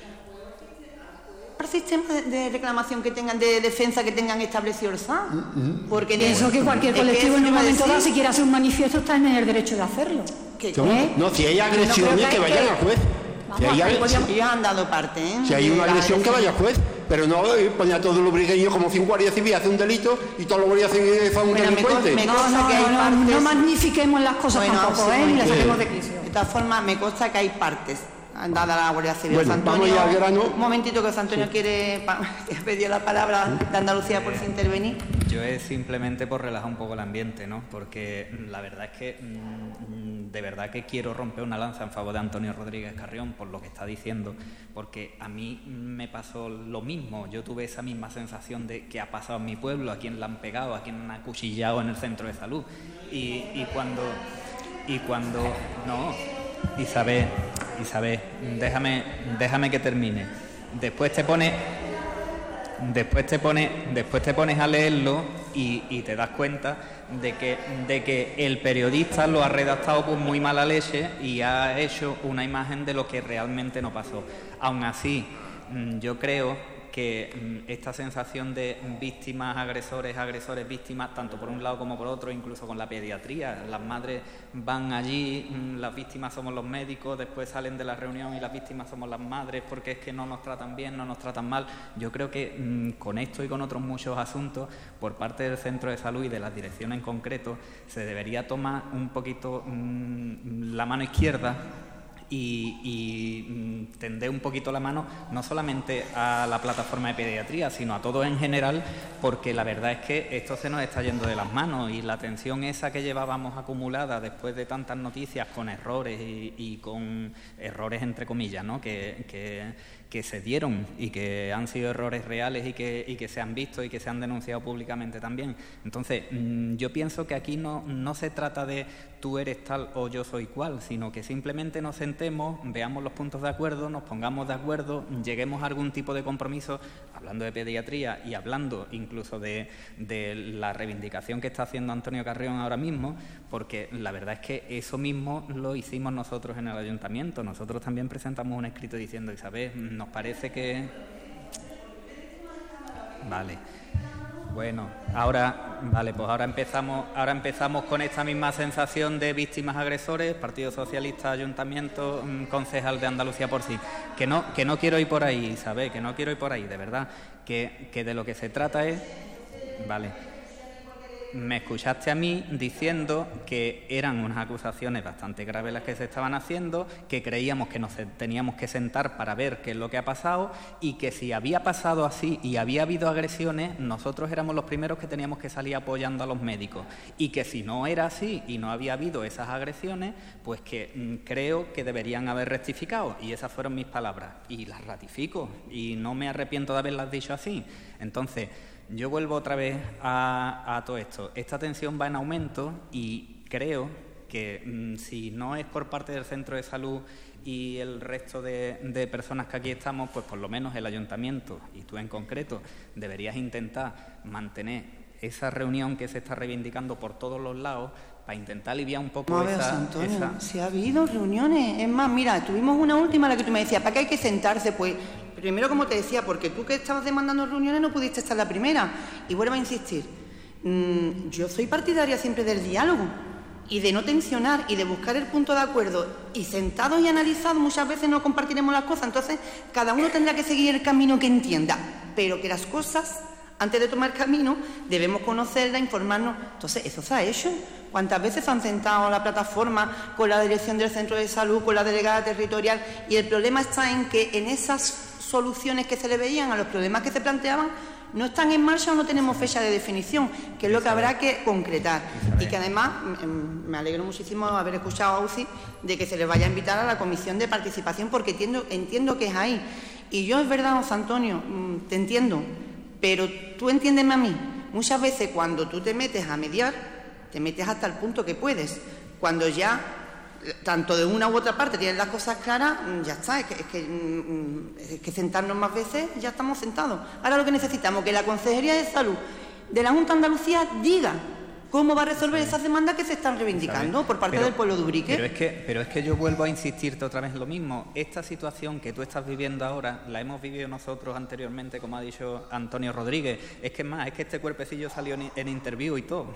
¿Sistema de reclamación que tengan, de defensa que tengan establecido el SAT? Porque pienso que cualquier colectivo en un momento dado, si quiere hacer un manifiesto, está en el derecho de hacerlo. No, si hay agresiones, que vayan al juez. Ellos han dado parte, ¿eh? Si hay una agresión, que vaya al juez. Pero no poner a todos los brigueños como si un guardia civil hace un delito y todos los guardias civiles son un delincuente. No magnifiquemos las cosas tampoco, ni las saquemos de quicio. De todas formas, me consta que hay partes dada la Guardia Civil. Bueno, Antonio, vamos ya al grano. Un momentito, que José Antonio quiere pedir la palabra de Andalucía por si intervenir. Yo es simplemente por relajar un poco el ambiente, ¿no? Porque la verdad es que de verdad que quiero romper una lanza en favor de Antonio Rodríguez Carrión por lo que está diciendo, porque a mí me pasó lo mismo. Yo tuve esa misma sensación de que ha pasado en mi pueblo, a quien la han pegado, a quien han acuchillado en el centro de salud. Y cuando no, Isabel, déjame que termine. Después te pones a leerlo y te das cuenta de que el periodista lo ha redactado con muy mala leche y ha hecho una imagen de lo que realmente no pasó. Aún así, yo creo que esta sensación de víctimas, agresores, víctimas, tanto por un lado como por otro, incluso con la pediatría, las madres van allí, las víctimas somos los médicos, después salen de la reunión y las víctimas somos las madres porque es que no nos tratan bien, no nos tratan mal. Yo creo que con esto y con otros muchos asuntos, por parte del centro de salud y de las direcciones en concreto, se debería tomar un poquito la mano izquierda y tender un poquito la mano no solamente a la plataforma de pediatría, sino a todos en general, porque la verdad es que esto se nos está yendo de las manos y la tensión esa que llevábamos acumulada después de tantas noticias con errores y con errores entre comillas, ¿no? que se dieron y que han sido errores reales y que se han visto y que se han denunciado públicamente también. Entonces, yo pienso que aquí no se trata de tú eres tal o yo soy cual, sino que simplemente nos sentemos, veamos los puntos de acuerdo, nos pongamos de acuerdo, lleguemos a algún tipo de compromiso, hablando de pediatría y hablando incluso de la reivindicación que está haciendo Antonio Carrión ahora mismo, porque la verdad es que eso mismo lo hicimos nosotros en el ayuntamiento. Nosotros también presentamos un escrito diciendo, Isabel, nos parece que... Vale. Bueno, ahora empezamos con esta misma sensación de víctimas agresores, Partido Socialista, Ayuntamiento, concejal de Andalucía por sí. Que no quiero ir por ahí, Isabel, que no quiero ir por ahí, de verdad. Que de lo que se trata es... Vale. Me escuchaste a mí diciendo que eran unas acusaciones bastante graves las que se estaban haciendo, que creíamos que nos teníamos que sentar para ver qué es lo que ha pasado y que si había pasado así y había habido agresiones, nosotros éramos los primeros que teníamos que salir apoyando a los médicos y que si no era así y no había habido esas agresiones, pues que creo que deberían haber rectificado, y esas fueron mis palabras y las ratifico y no me arrepiento de haberlas dicho así. Entonces, yo vuelvo otra vez a todo esto. Esta tensión va en aumento y creo que si no es por parte del centro de salud y el resto de personas que aquí estamos, pues por lo menos el ayuntamiento, y tú en concreto, deberías intentar mantener esa reunión que se está reivindicando por todos los lados para intentar aliviar un poco Si ha habido reuniones. Es más, mira, tuvimos una última en la que tú me decías, ¿para qué hay que sentarse? Pues primero, como te decía, porque tú que estabas demandando reuniones no pudiste estar la primera. Y vuelvo a insistir, yo soy partidaria siempre del diálogo y de no tensionar y de buscar el punto de acuerdo. Y sentados y analizados muchas veces no compartiremos las cosas. Entonces, cada uno tendrá que seguir el camino que entienda. Pero que las cosas, antes de tomar camino, debemos conocerlas, informarnos. Entonces, eso se ha hecho. ¿Cuántas veces se han sentado la plataforma con la dirección del centro de salud, con la delegada territorial? Y el problema está en que en esas soluciones que se le veían a los problemas que se planteaban no están en marcha o no tenemos fecha de definición, que es lo que habrá que concretar. Y que además me alegro muchísimo haber escuchado a UCI de que se les vaya a invitar a la comisión de participación, porque entiendo que es ahí. Y yo, es verdad, José Antonio, te entiendo, pero tú entiéndeme a mí. Muchas veces cuando tú te metes a mediar, te metes hasta el punto que puedes. Cuando ya tanto de una u otra parte tienen las cosas claras, ya está, es que sentarnos más veces, ya estamos sentados. Ahora lo que necesitamos es que la Consejería de Salud de la Junta de Andalucía diga cómo va a resolver esas demandas que se están reivindicando por parte del pueblo de Ubrique. Pero es que yo vuelvo a insistirte otra vez en lo mismo. Esta situación que tú estás viviendo ahora, la hemos vivido nosotros anteriormente, como ha dicho Antonio Rodríguez. Es que este cuerpecillo salió en interview y todo.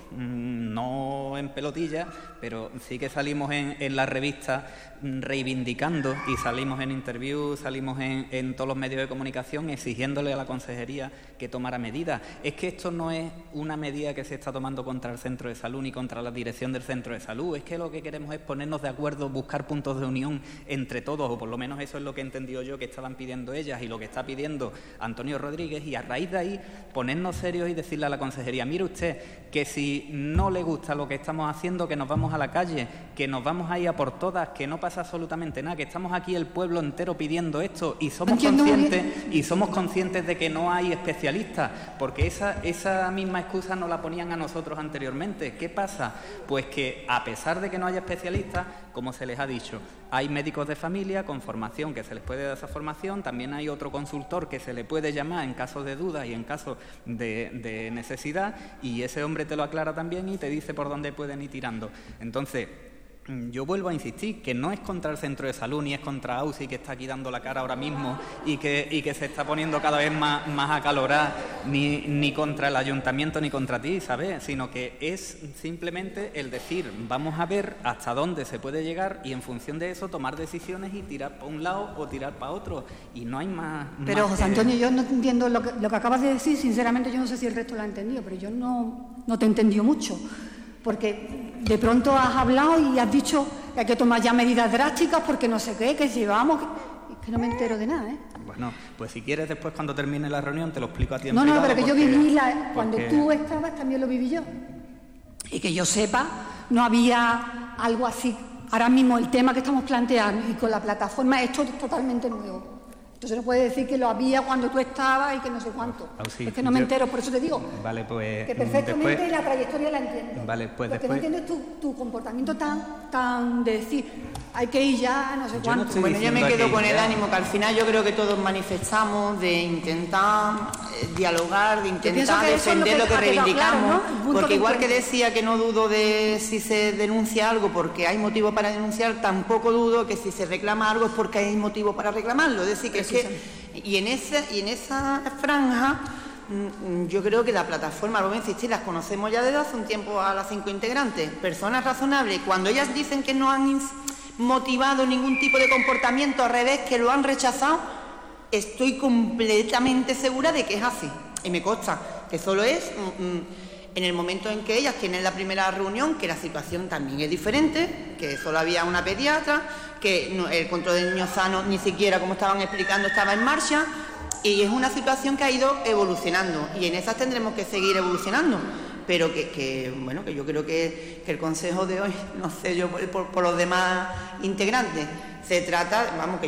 No en pelotilla, pero sí que salimos en la revista reivindicando, y salimos en interview, salimos en todos los medios de comunicación exigiéndole a la Consejería que tomara medidas. Es que esto no es una medida que se está tomando contra el centro de salud ni contra la dirección del centro de salud. Es que lo que queremos es ponernos de acuerdo, buscar puntos de unión entre todos, o por lo menos eso es lo que he entendido yo que estaban pidiendo ellas y lo que está pidiendo Antonio Rodríguez, y a raíz de ahí ponernos serios y decirle a la Consejería: mire usted, que si no le gusta lo que estamos haciendo, que nos vamos a la calle, que nos vamos a ir a por todas, que no pasa absolutamente nada, que estamos aquí el pueblo entero pidiendo esto, y somos conscientes de que no hay especialistas, porque esa misma excusa nos la ponían a nosotros anteriormente. ¿Qué pasa? Pues que a pesar de que no haya especialistas, como se les ha dicho, hay médicos de familia con formación que se les puede dar esa formación, también hay otro consultor que se le puede llamar en caso de dudas y en caso de necesidad, y ese hombre te lo aclara también y te dice por dónde pueden ir tirando. Entonces, yo vuelvo a insistir que no es contra el centro de salud ni es contra AUSI, que está aquí dando la cara ahora mismo y que se está poniendo cada vez más acalorada, ni contra el ayuntamiento ni contra ti, ¿sabes? Sino que es simplemente el decir: vamos a ver hasta dónde se puede llegar y en función de eso tomar decisiones y tirar para un lado o tirar para otro, y no hay más. Pero José Antonio, yo no entiendo lo que acabas de decir. Sinceramente yo no sé si el resto lo ha entendido, pero yo no te he entendido mucho. Porque de pronto has hablado y has dicho que hay que tomar ya medidas drásticas porque no sé qué, que llevamos... Es que no me entero de nada, ¿eh? Bueno, pues si quieres después cuando termine la reunión te lo explico a ti en privado. No, pero que yo viví cuando porque... tú estabas también lo viví yo. Y que yo sepa, no había algo así. Ahora mismo el tema que estamos planteando y con la plataforma, esto es totalmente nuevo. Entonces no puedes decir que lo había cuando tú estabas y que no sé cuánto. Sí, es que no me entero, por eso te digo. Vale, pues que perfectamente después, la trayectoria la entiendo. Vale, pues lo después... que no entiendo es tu comportamiento tan de decir, hay que ir ya, no sé cuánto. Bueno, yo me quedo con el ánimo que al final yo creo que todos manifestamos de intentar dialogar, de intentar defender lo que reivindicamos, claro, ¿no? Porque igual que decía que no dudo de si se denuncia algo porque hay motivo para denunciar, tampoco dudo que si se reclama algo es porque hay motivo para reclamarlo. Es decir, que y en esa franja yo creo que la plataforma, lo voy a insistir, las conocemos ya desde hace un tiempo a las 5 integrantes, personas razonables. Cuando ellas dicen que no han motivado ningún tipo de comportamiento, al revés, que lo han rechazado, estoy completamente segura de que es así. Y me consta que solo es en el momento en que ellas tienen la primera reunión, que la situación también es diferente, que solo había una pediatra, que el control de niños sanos ni siquiera, como estaban explicando, estaba en marcha, y es una situación que ha ido evolucionando, y en esas tendremos que seguir evolucionando. Pero que yo creo que el consejo de hoy, no sé yo por los demás integrantes, se trata,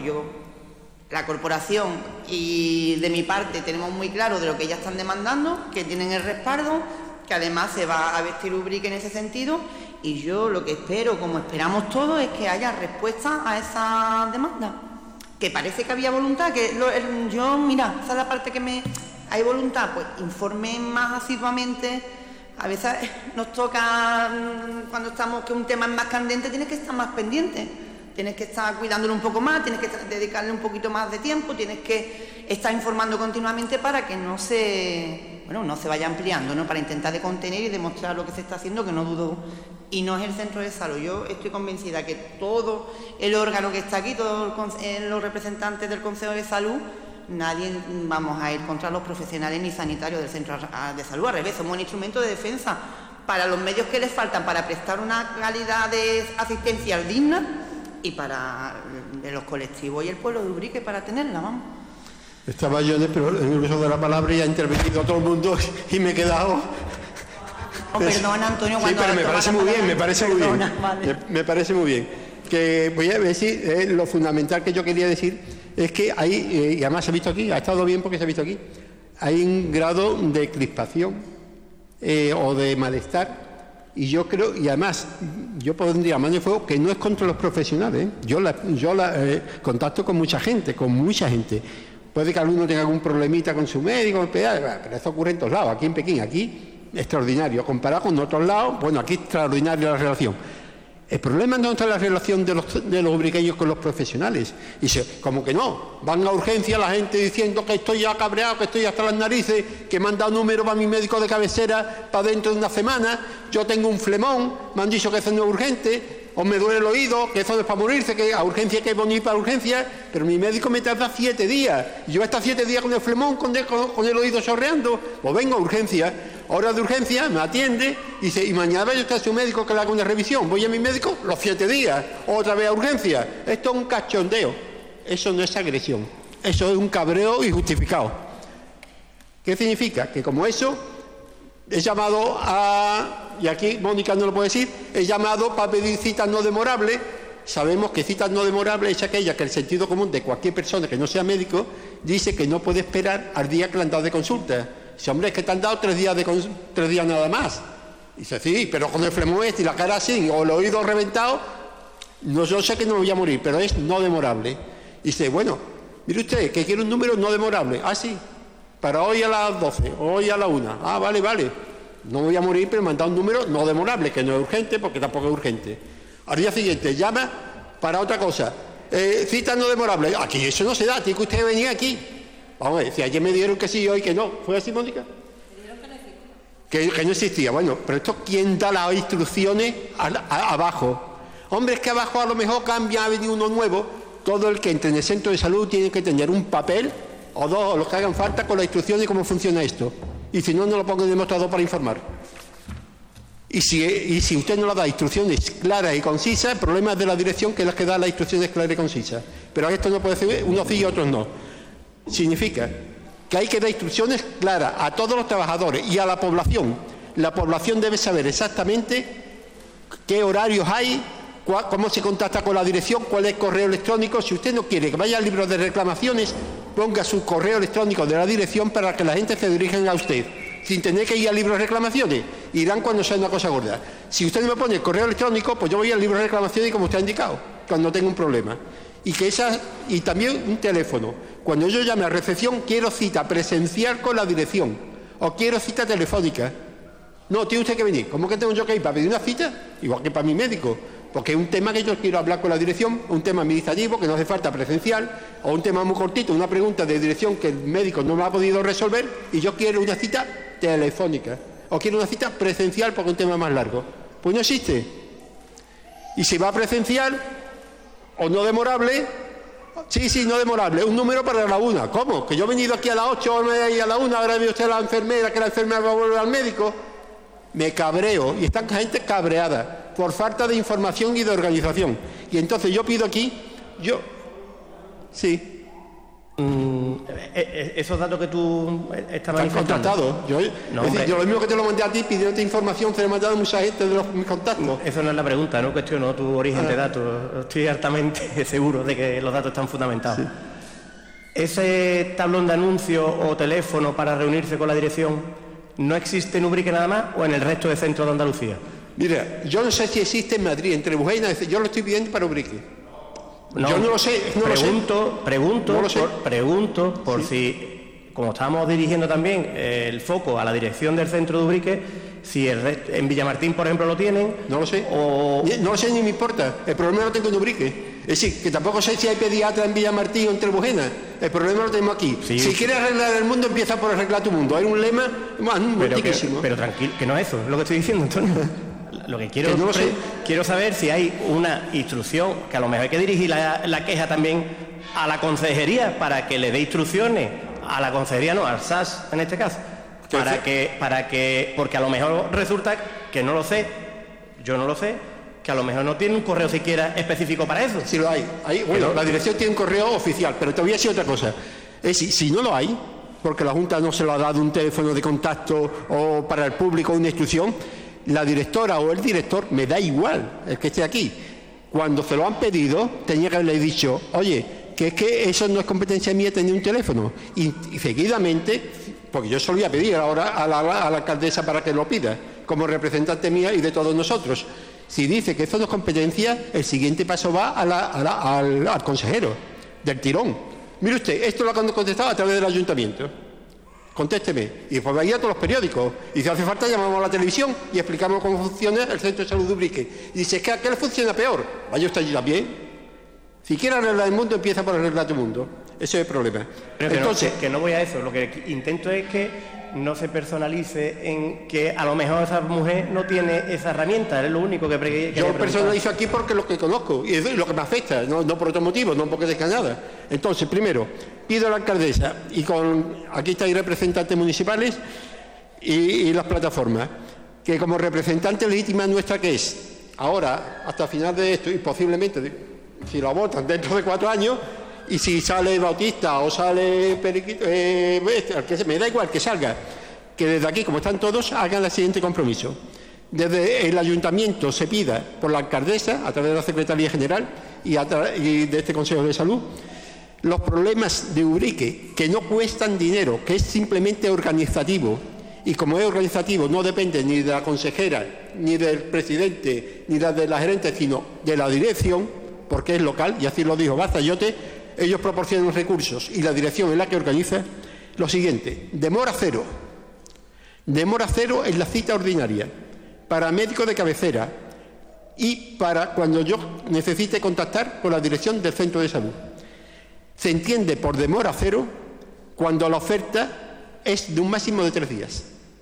la corporación y de mi parte tenemos muy claro de lo que ellas están demandando, que tienen el respaldo, que además se va a vestir Ubrique en ese sentido, y yo lo que espero, como esperamos todos, es que haya respuesta a esa demanda, que parece que había voluntad, esa es la parte que hay voluntad, pues informen más asiduamente. A veces nos toca, cuando estamos, que un tema es más candente, tienes que estar más pendiente, tienes que estar cuidándolo un poco más, tienes que dedicarle un poquito más de tiempo, tienes que estar informando continuamente para que no se vaya ampliando, ¿no? Para intentar de contener y demostrar lo que se está haciendo, que no dudo, y no es el centro de salud. Yo estoy convencida que todo el órgano que está aquí, todos los representantes del Consejo de Salud, nadie vamos a ir contra los profesionales ni sanitarios del centro de salud. Al revés, somos un instrumento de defensa para los medios que les faltan para prestar una calidad de asistencia digna y para los colectivos y el pueblo de Ubrique para tenerla, vamos. Estaba yo en el uso de la palabra y ha intervenido todo el mundo y me he quedado... Perdona, Antonio, cuando... Sí, pero me parece muy bien. Que voy a decir, lo fundamental que yo quería decir es que hay, y además se ha visto aquí, ha estado bien porque se ha visto aquí, hay un grado de crispación o de malestar Y yo creo, y además, yo pondría mano de fuego que no es contra los profesionales. Yo contacto con mucha gente. Puede que alguno tenga algún problemita con su médico, pero eso ocurre en todos lados. Aquí en Pekín, aquí, extraordinario. Comparado con otros lados, bueno, aquí extraordinaria la relación. El problema no está en la relación de los ubriqueños con los profesionales. Y como que no, van a urgencia la gente diciendo que estoy ya cabreado, que estoy hasta las narices, que me han dado número para mi médico de cabecera para dentro de una semana, yo tengo un flemón, me han dicho que eso no es urgente, o me duele el oído, que eso no es para morirse, que a urgencia hay que venir para urgencia, pero mi médico me tarda 7 días, y yo hasta 7 días con el flemón, con el oído chorreando, pues vengo a urgencia. Hora de urgencia, me atiende y dice, y mañana vaya usted a su médico que le haga una revisión. Voy a mi médico los 7 días, otra vez a urgencia. Esto es un cachondeo. Eso no es agresión. Eso es un cabreo injustificado. ¿Qué significa? Que como eso, he llamado y aquí Mónica no lo puede decir, he llamado para pedir citas no demorables. Sabemos que citas no demorables es aquella que el sentido común de cualquier persona que no sea médico dice que no puede esperar al día que le han dado de consulta. Dice, hombre, es que te han dado 3 días nada más. Dice, sí, pero con el flemón y la cara así, o el oído reventado, no, yo sé que no me voy a morir, pero es no demorable. Dice, bueno, mire usted, que quiere un número no demorable. Ah, sí, para hoy a las 12, hoy a la 1. Ah, vale. No me voy a morir, pero me han dado un número no demorable, que no es urgente, porque tampoco es urgente. Al día siguiente, llama para otra cosa. Cita no demorable. Aquí eso no se da, tiene que usted venir aquí. Vamos a ver, si ayer me dieron que sí y hoy que no. ¿Fue así, Mónica? Me dieron que no existía. Que no existía. Bueno, pero esto, ¿quién da las instrucciones abajo? Hombre, es que abajo a lo mejor cambia, ha venido uno nuevo. Todo el que entre en el centro de salud tiene que tener un papel o 2, o los que hagan falta, con la instrucción de cómo funciona esto. Y si no, no lo pongo en demostrador para informar. Y si usted no le da instrucciones claras y concisas, el problema es de la dirección, que es la que da las instrucciones claras y concisas. Pero esto no puede ser, unos sí y otros no. Significa que hay que dar instrucciones claras a todos los trabajadores y a la población. La población debe saber exactamente qué horarios hay, cómo se contacta con la dirección, cuál es el correo electrónico. Si usted no quiere que vaya al libro de reclamaciones, ponga su correo electrónico de la dirección para que la gente se dirija a usted, sin tener que ir al libro de reclamaciones. Irán cuando sea una cosa gorda. Si usted no me pone el correo electrónico, pues yo voy al libro de reclamaciones como usted ha indicado, cuando tenga un problema. Y también un teléfono. Cuando yo llame a recepción, quiero cita presencial con la dirección, o quiero cita telefónica. No, tiene usted que venir. ¿Cómo que tengo yo que ir para pedir una cita? Igual que para mi médico. Porque es un tema que yo quiero hablar con la dirección, un tema administrativo que no hace falta presencial, o un tema muy cortito, una pregunta de dirección que el médico no me ha podido resolver, y yo quiero una cita telefónica, o quiero una cita presencial porque es un tema más largo. Pues no existe. Y si va presencial o no demorable, sí, no demorable, un número para la 1. ¿Cómo? Que yo he venido aquí a las 8 y a la 1, ahora viene usted a la enfermera, que la enfermera va a volver al médico. Me cabreo, y está gente cabreada por falta de información y de organización. Y entonces yo pido aquí, sí. Esos datos que tú estás manifestando. Contratados. Yo lo mismo que te lo mandé a ti pidiéndote información, te lo he mandado a mucha gente de mis contactos. No, eso no es la pregunta, no cuestiono tu origen de datos. Estoy altamente seguro de que los datos están fundamentados. Sí. Ese tablón de anuncio o teléfono para reunirse con la dirección, ¿no existe en Ubrique nada más o en el resto de centros de Andalucía? Mira, yo no sé si existe en Madrid, en Trebujena, yo lo estoy pidiendo para Ubrique. No, yo no lo sé, pregunto por si, como estábamos dirigiendo también el foco a la dirección del centro de Ubrique, si en Villamartín, por ejemplo, lo tienen. No lo sé. No lo sé ni me importa. El problema lo tengo en Ubrique. Es decir, que tampoco sé si hay pediatra en Villamartín o en Trebujena. El problema lo tenemos aquí. Sí. Si quieres arreglar el mundo, empieza por arreglar tu mundo. Hay un lema antiquísimo. Pero tranquilo, que no es eso, es lo que estoy diciendo, Antonio. Lo que quiero saber si hay una instrucción, que a lo mejor hay que dirigir la queja también a la consejería para que le dé instrucciones a la consejería, no, al SAS en este caso, porque a lo mejor resulta que no lo sé, yo no lo sé, que a lo mejor no tiene un correo siquiera específico para eso. Sí lo hay. Bueno, la dirección tiene un correo oficial, pero todavía sí otra cosa. Es decir, si no lo hay, porque la Junta no se lo ha dado un teléfono de contacto o para el público una instrucción, la directora o el director, me da igual el que esté aquí, cuando se lo han pedido tenía que haberle dicho, oye, que es que eso no es competencia mía tener un teléfono, y seguidamente porque yo se lo voy a pedir ahora a la alcaldesa para que lo pida, como representante mía y de todos nosotros. Si dice que eso no es competencia, el siguiente paso va al consejero, del tirón. Mire usted, esto lo han contestado a través del ayuntamiento. Contésteme. Y después va a ir a todos los periódicos. Y si hace falta, llamamos a la televisión y explicamos cómo funciona el Centro de Salud de Ubrique. Y dice, es que aquel funciona peor. Vaya usted allí también. Si quiere arreglar el mundo, empieza por arreglar tu mundo. Ese es el problema. Pero entonces, que no voy a eso. Lo que intento es que no se personalice en que a lo mejor esa mujer no tiene esa herramienta. Es lo único que yo personalizo aquí porque es lo que conozco y es lo que me afecta, no por otro motivo, no porque deja nada. Entonces, primero, pido a la alcaldesa y aquí estáis representantes municipales y las plataformas, que como representante legítima nuestra que es, ahora, hasta final de esto y posiblemente, si la votan dentro de 4 años, y si sale Bautista o sale Periquito, me da igual que salga, que desde aquí, como están todos, hagan el siguiente compromiso. Desde el ayuntamiento se pida por la alcaldesa, a través de la Secretaría General y de este Consejo de Salud, los problemas de Ubrique, que no cuestan dinero, que es simplemente organizativo, y como es organizativo no depende ni de la consejera, ni del presidente, ni de la gerente, sino de la dirección, porque es local, y así lo dijo Bazayote. Ellos proporcionan recursos y la dirección es la que organiza. Lo siguiente, demora cero. Demora cero en la cita ordinaria, para médico de cabecera y para cuando yo necesite contactar con la dirección del centro de salud. Se entiende por demora cero cuando la oferta es de un máximo de 3 días.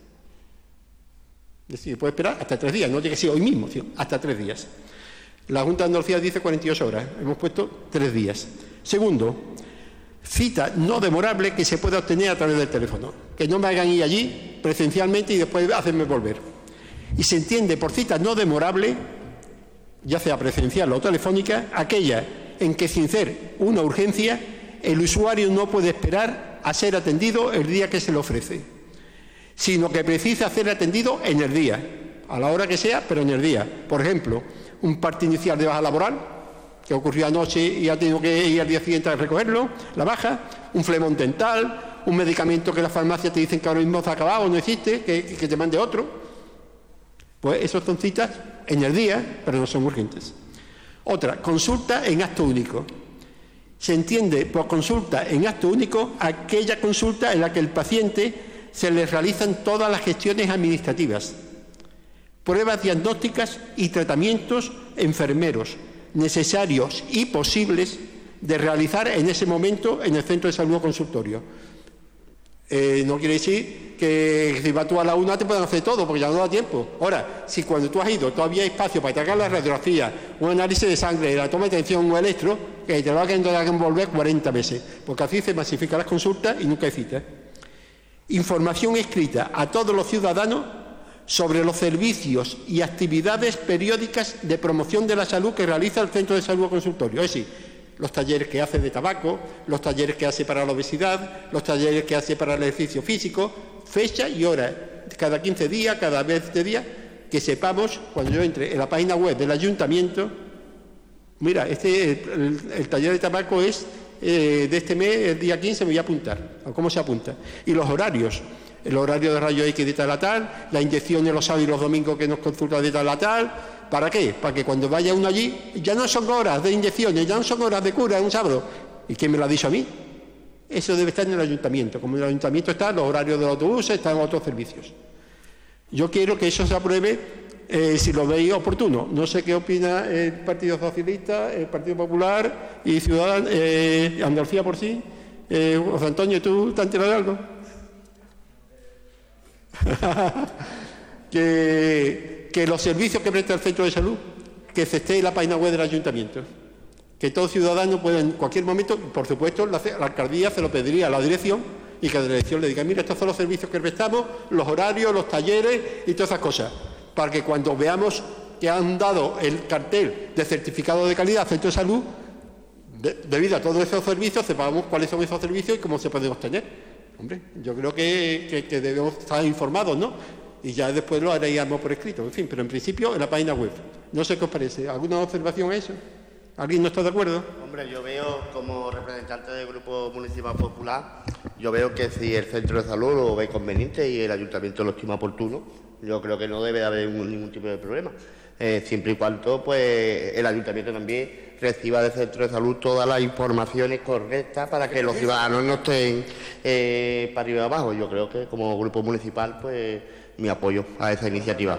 Es decir, puede esperar hasta 3 días, no tiene que ser hoy mismo, sino hasta 3 días. La Junta de Andalucía dice 48 horas, hemos puesto 3 días. Segundo, cita no demorable que se pueda obtener a través del teléfono. Que no me hagan ir allí presencialmente y después hacerme volver. Y se entiende por cita no demorable, ya sea presencial o telefónica, aquella en que sin ser una urgencia, el usuario no puede esperar a ser atendido el día que se le ofrece, sino que precisa ser atendido en el día, a la hora que sea, pero en el día. Por ejemplo, un parte inicial de baja laboral, que ocurrió anoche y ha tenido que ir al día siguiente a recogerlo, la baja, un flemón dental, un medicamento que las farmacias te dicen que ahora mismo se ha acabado o no existe, que te mande otro. Pues esos son citas en el día, pero no son urgentes. Otra, consulta en acto único. Se entiende por consulta en acto único aquella consulta en la que el paciente se le realizan todas las gestiones administrativas, pruebas diagnósticas y tratamientos enfermeros necesarios y posibles de realizar en ese momento en el centro de salud o consultorio. No quiere decir que si vas tú a la una te puedan hacer todo, porque ya no da tiempo. Ahora, si cuando tú has ido todavía hay espacio para tragar la radiografía, un análisis de sangre, la toma de tensión, un electro, que te lo hagan envolver 40 veces, porque así se masifican las consultas y nunca hay cita. Información escrita a todos los ciudadanos sobre los servicios y actividades periódicas de promoción de la salud que realiza el centro de salud o consultorio. Es decir, los talleres que hace de tabaco, los talleres que hace para la obesidad, los talleres que hace para el ejercicio físico, fecha y hora, cada 15 días, cada 20 días, que sepamos, cuando yo entre en la página web del ayuntamiento, mira, el taller de tabaco es de este mes, el día 15 me voy a apuntar, a cómo se apunta. Y los horarios. El horario de rayo X de tal a tal, la inyección de los sábados y los domingos que nos consulta de tal a tal. ¿Para qué? Para que cuando vaya uno allí, ya no son horas de inyecciones, ya no son horas de cura, un sábado. ¿Y quién me lo ha dicho a mí? Eso debe estar en el ayuntamiento. Como en el ayuntamiento están los horarios de los autobuses, están otros servicios. Yo quiero que eso se apruebe si lo veis oportuno. No sé qué opina el Partido Socialista, el Partido Popular y Ciudadanos, Andalucía por sí. José Antonio, ¿tú te has enterado de algo? que los servicios que presta el centro de salud, que se esté en la página web del ayuntamiento, que todo ciudadano pueda en cualquier momento, por supuesto la alcaldía se lo pediría a la dirección y que la dirección le diga, mira, estos son los servicios que prestamos, los horarios, los talleres y todas esas cosas, para que cuando veamos que han dado el cartel de certificado de calidad al centro de salud, debido a todos esos servicios, sepamos cuáles son esos servicios y cómo se pueden obtener. Hombre, yo creo que debemos estar informados, ¿no? Y ya después lo haríamos por escrito, en fin, pero en principio en la página web. No sé qué os parece. ¿Alguna observación a eso? ¿Alguien no está de acuerdo? Hombre, yo veo como representante del Grupo Municipal Popular, Yo veo que si el centro de salud lo ve conveniente y el ayuntamiento lo estima oportuno, yo creo que no debe de haber ningún tipo de problema. Siempre y cuando pues el ayuntamiento también reciba del centro de salud todas las informaciones correctas para que los ciudadanos no estén para arriba y abajo. Yo creo que como grupo municipal pues mi apoyo a esa iniciativa.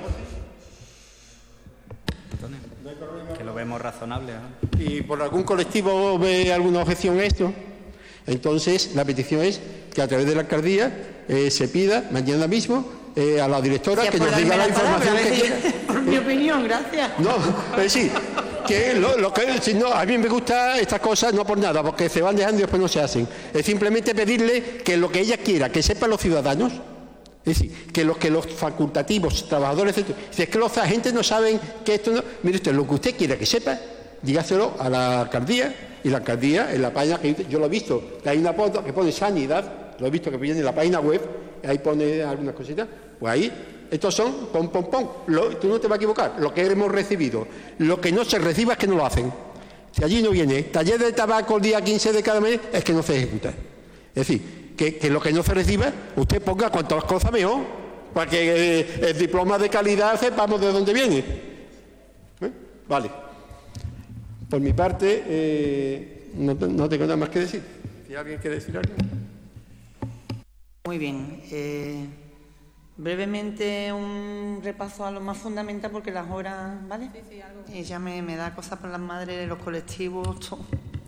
Que lo vemos razonable, ¿no? ¿Y por algún colectivo ve alguna objeción a esto? Entonces, la petición es que a través de la alcaldía se pida mañana mismo a la directora que nos diga la información que quiera. Mi opinión, gracias. No, pero sí, que si no, a mí me gusta estas cosas no por nada, porque se van dejando y después no se hacen. Es simplemente pedirle que lo que ella quiera, que sepan los ciudadanos. Es decir, que los facultativos, trabajadores, etc. Si es que los agentes no saben que esto no... Mire usted, lo que usted quiera que sepa, dígaselo a la alcaldía, y la alcaldía, en la página que yo lo he visto, que hay una foto que pone sanidad, lo he visto que viene en la página web, ahí pone algunas cositas, pues ahí, estos son, tú no te vas a equivocar, lo que hemos recibido. Lo que no se reciba es que no lo hacen. Si allí no viene taller de tabaco el día 15 de cada mes, es que no se ejecuta. Es decir, que lo que no se reciba, usted ponga cuantas cosas mejor, para que el diploma de calidad sepamos de dónde viene. Vale. Por mi parte, no tengo nada más que decir. Si alguien quiere decir algo. Muy bien. Brevemente un repaso a lo más fundamental, porque las horas, ¿vale? Sí, algo. Ya me da cosas por las madres de los colectivos, todo.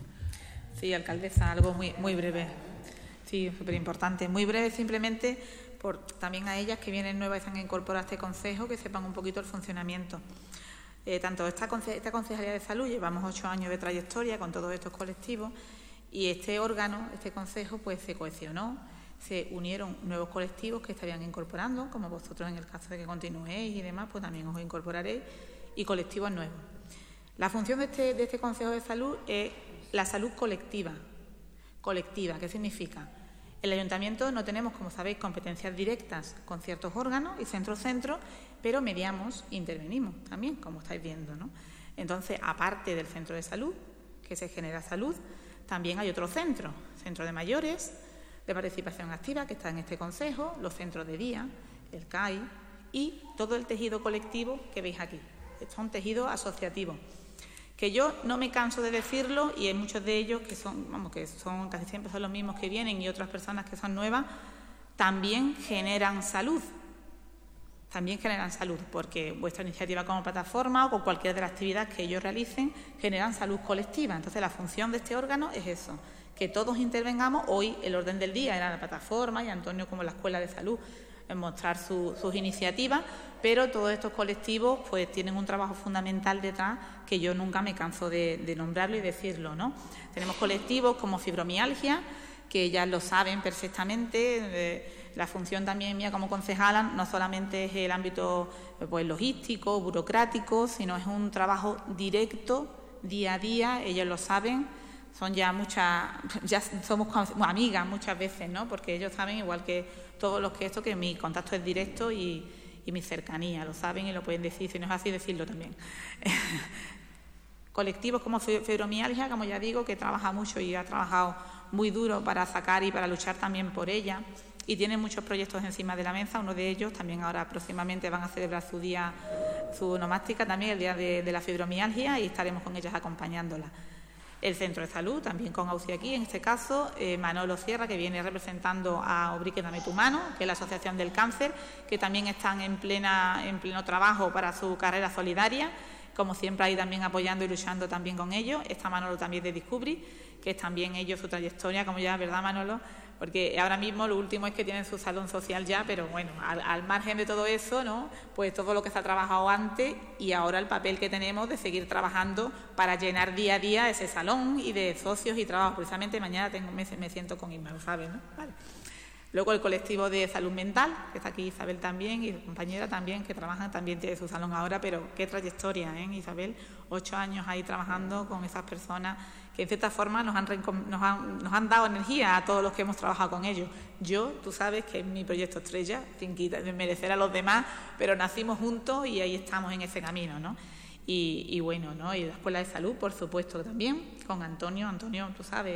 Sí, alcaldesa, algo muy breve. Sí, súper importante. Muy breve, simplemente por también a ellas que vienen nuevas y se han incorporado a este consejo, que sepan un poquito el funcionamiento. Tanto esta Concejalía de Salud, llevamos 8 años de trayectoria con todos estos colectivos, y este órgano, este consejo, pues se cohesionó, se unieron nuevos colectivos que estarían incorporando, como vosotros en el caso de que continuéis y demás, pues también os incorporaréis, y colectivos nuevos. La función de este Consejo de Salud es la salud colectiva. Colectiva, ¿qué significa? El ayuntamiento no tenemos, como sabéis, competencias directas con ciertos órganos y centros, pero mediamos, intervenimos también, como estáis viendo, ¿no? Entonces, aparte del centro de salud, que se genera salud, también hay otros centros, centro de mayores, de participación activa, que está en este consejo, los centros de día, el CAI y todo el tejido colectivo que veis aquí. Esto es un tejido asociativo, que yo no me canso de decirlo, y hay muchos de ellos que son casi siempre son los mismos que vienen, y otras personas que son nuevas, también generan salud. También generan salud, porque vuestra iniciativa como plataforma o con cualquier de las actividades que ellos realicen generan salud colectiva. Entonces, la función de este órgano es eso, que todos intervengamos. Hoy el orden del día era la plataforma y Antonio como la Escuela de Salud en mostrar sus iniciativas, pero todos estos colectivos pues tienen un trabajo fundamental detrás que yo nunca me canso de nombrarlo y decirlo, ¿no? Tenemos colectivos como fibromialgia, que ya lo saben perfectamente. La función también mía como concejala no solamente es el ámbito pues logístico, burocrático, sino es un trabajo directo, día a día. Ellos lo saben, son ya somos amigas muchas veces, ¿no? Porque ellos saben, igual que todos los que mi contacto es directo y mi cercanía, lo saben y lo pueden decir, si no es así, decirlo también. Colectivos como fibromialgia, como ya digo, que trabaja mucho y ha trabajado muy duro para sacar y para luchar también por ella, y tienen muchos proyectos encima de la mesa. Uno de ellos también ahora próximamente van a celebrar su onomástica también, el día de la fibromialgia, y estaremos con ellas acompañándola. El centro de salud, también con AUCI aquí, en este caso, Manolo Sierra, que viene representando a Ubrique Dame tu Mano, que es la Asociación del Cáncer, que también están en pleno trabajo para su carrera solidaria, como siempre ahí también apoyando y luchando también con ellos. Está Manolo también de Discovery, que es también ellos su trayectoria, como ya, ¿verdad, Manolo? Porque ahora mismo lo último es que tienen su salón social ya, pero bueno, al margen de todo eso, ¿no? Pues todo lo que se ha trabajado antes, y ahora el papel que tenemos de seguir trabajando para llenar día a día ese salón y de socios y trabajo. Precisamente mañana me siento con Isma, lo sabes, ¿no? Vale. Luego el colectivo de salud mental, que está aquí Isabel también, y su compañera también, que trabajan, también tiene su salón ahora, pero qué trayectoria, ¿eh, Isabel? 8 años ahí trabajando con esas personas que en cierta forma nos han dado energía a todos los que hemos trabajado con ellos. Tú sabes que es mi proyecto estrella, sin merecer a los demás, pero nacimos juntos y ahí estamos en ese camino, ¿no? Y bueno, ¿no? Y la Escuela de Salud, por supuesto, también, con Antonio, tú sabes,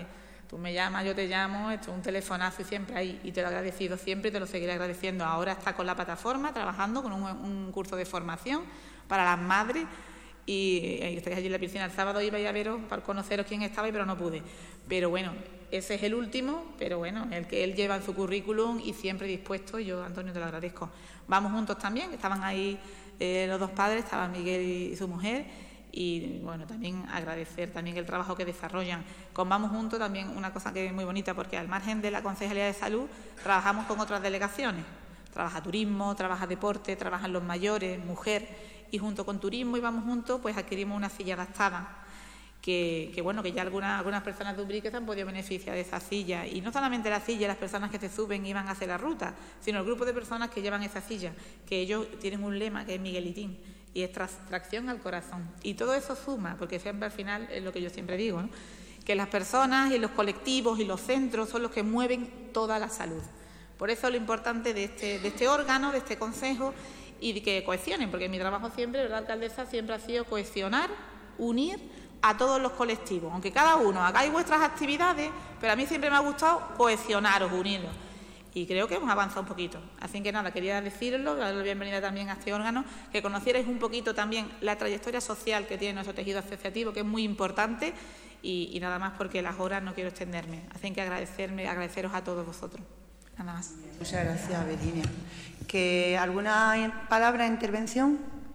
Tú me llamas, yo te llamo, esto es un telefonazo y siempre ahí. Y te lo he agradecido siempre y te lo seguiré agradeciendo. Ahora está con la plataforma, trabajando con un curso de formación para las madres. Y estáis allí en la piscina el sábado, iba a veros para conoceros quién estaba, pero no pude. Pero bueno, ese es el último, pero bueno, el que él lleva en su currículum y siempre dispuesto, y yo, Antonio, te lo agradezco. Vamos juntos también, estaban ahí los dos padres, estaban Miguel y su mujer, y bueno, también agradecer también el trabajo que desarrollan. Con Vamos Juntos también una cosa que es muy bonita, porque al margen de la Concejalía de Salud, trabajamos con otras delegaciones. Trabaja turismo, trabaja deporte, trabajan los mayores, mujer, y junto con turismo y Vamos Juntos, pues adquirimos una silla adaptada, que bueno, que ya algunas personas de Ubrique se han podido beneficiar de esa silla, y no solamente la silla, las personas que se suben y van a hacer la ruta, sino el grupo de personas que llevan esa silla, que ellos tienen un lema que es Miguelitín, y es tracción al corazón, y todo eso suma, porque siempre al final es lo que yo siempre digo, ¿no?, que las personas y los colectivos y los centros son los que mueven toda la salud. Por eso lo importante de este órgano, de este consejo, y de que cohesionen, porque mi trabajo siempre, ¿verdad, alcaldesa?, siempre ha sido cohesionar, unir a todos los colectivos, aunque cada uno hagáis vuestras actividades, pero a mí siempre me ha gustado cohesionaros, unirlos, y creo que hemos avanzado un poquito. Así que nada, quería decirlo, darle la bienvenida también a este órgano, que conocierais un poquito también la trayectoria social que tiene nuestro tejido asociativo, que es muy importante, y nada más, porque las horas no quiero extenderme, así que agradeceros a todos vosotros. Nada más. Muchas gracias, Virginia. ¿Alguna palabra de intervención?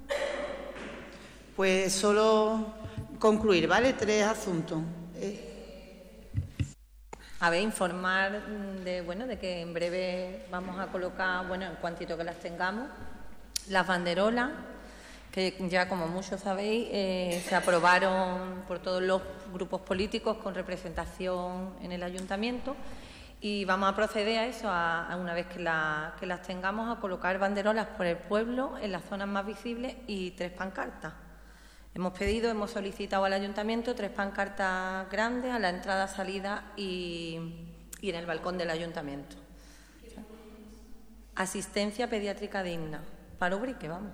Pues solo concluir, ¿vale? 3 asuntos. A ver, informar de que en breve vamos a colocar, bueno, en cuantito que las tengamos, las banderolas, que ya, como muchos sabéis, se aprobaron por todos los grupos políticos con representación en el ayuntamiento. Y vamos a proceder a eso, a una vez que las tengamos, a colocar banderolas por el pueblo en las zonas más visibles y 3 pancartas. Hemos solicitado al ayuntamiento 3 pancartas grandes a la entrada, salida y en el balcón del ayuntamiento. Asistencia pediátrica digna para Ubrique, vamos.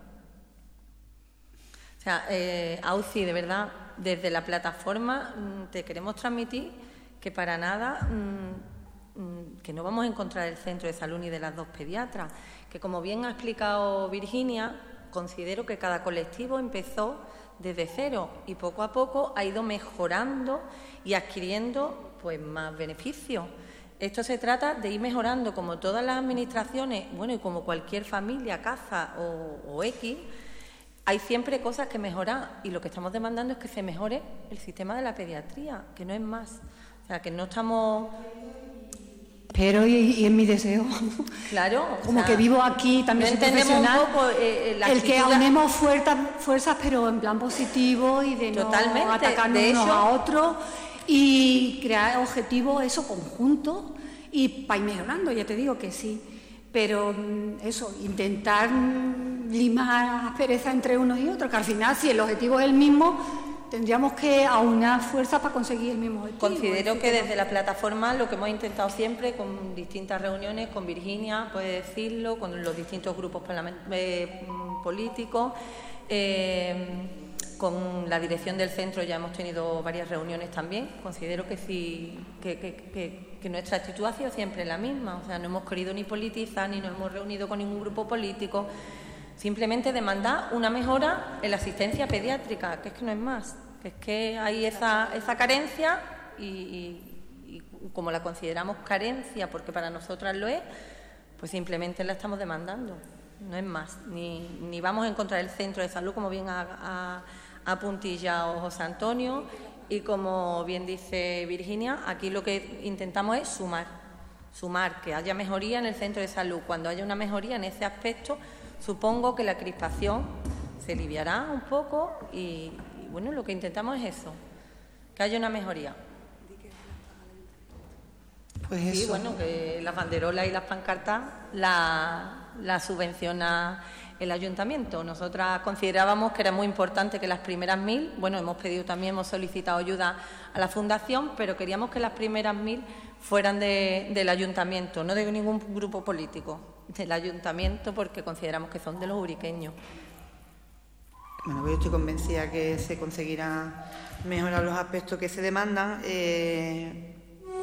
O sea, AUCI, de verdad, desde la plataforma te queremos transmitir que para nada... que no vamos a encontrar el centro de salud ni de las 2 pediatras, que como bien ha explicado Virginia, considero que cada colectivo empezó desde cero y poco a poco ha ido mejorando y adquiriendo pues más beneficios. Esto se trata de ir mejorando, como todas las administraciones, bueno, y como cualquier familia, casa o X, hay siempre cosas que mejorar, y lo que estamos demandando es que se mejore el sistema de la pediatría, que no es más. O sea, que no estamos... Pero y es mi deseo. Claro. Como que vivo aquí, también soy profesional. Un poco, el que aunemos fuerzas, pero en plan positivo, y de no atacarnos unos a otros, y crear objetivos, eso, conjuntos, y para ir mejorando, ya te digo que sí. Pero eso, intentar limar aspereza entre unos y otros, que al final, si el objetivo es el mismo, tendríamos que aunar fuerzas para conseguir el mismo objetivo. Considero que desde la plataforma lo que hemos intentado siempre, con distintas reuniones, con Virginia, puede decirlo, con los distintos grupos políticos, con la dirección del centro ya hemos tenido varias reuniones también. Considero que sí, que nuestra actitud ha sido siempre la misma. O sea, no hemos querido ni politizar, ni nos hemos reunido con ningún grupo político. Simplemente demandar una mejora en la asistencia pediátrica, que es que no es más, que es que hay esa carencia y como la consideramos carencia, porque para nosotras lo es, pues simplemente la estamos demandando, no es más. Ni vamos a encontrar el centro de salud, como bien ha puntillado José Antonio, y como bien dice Virginia, aquí lo que intentamos es sumar, que haya mejoría en el centro de salud. Cuando haya una mejoría en ese aspecto, supongo que la crispación se aliviará un poco y bueno, lo que intentamos es eso, que haya una mejoría. Pues eso. Sí, bueno, que las banderolas y las pancartas las subvenciona el ayuntamiento. Nosotras considerábamos que era muy importante que las primeras 1000, bueno, hemos solicitado ayuda a la fundación, pero queríamos que las primeras 1000 fueran del ayuntamiento, no de ningún grupo político, del ayuntamiento, porque consideramos que son de los ubriqueños. Bueno, yo estoy convencida que se conseguirá mejorar los aspectos que se demandan.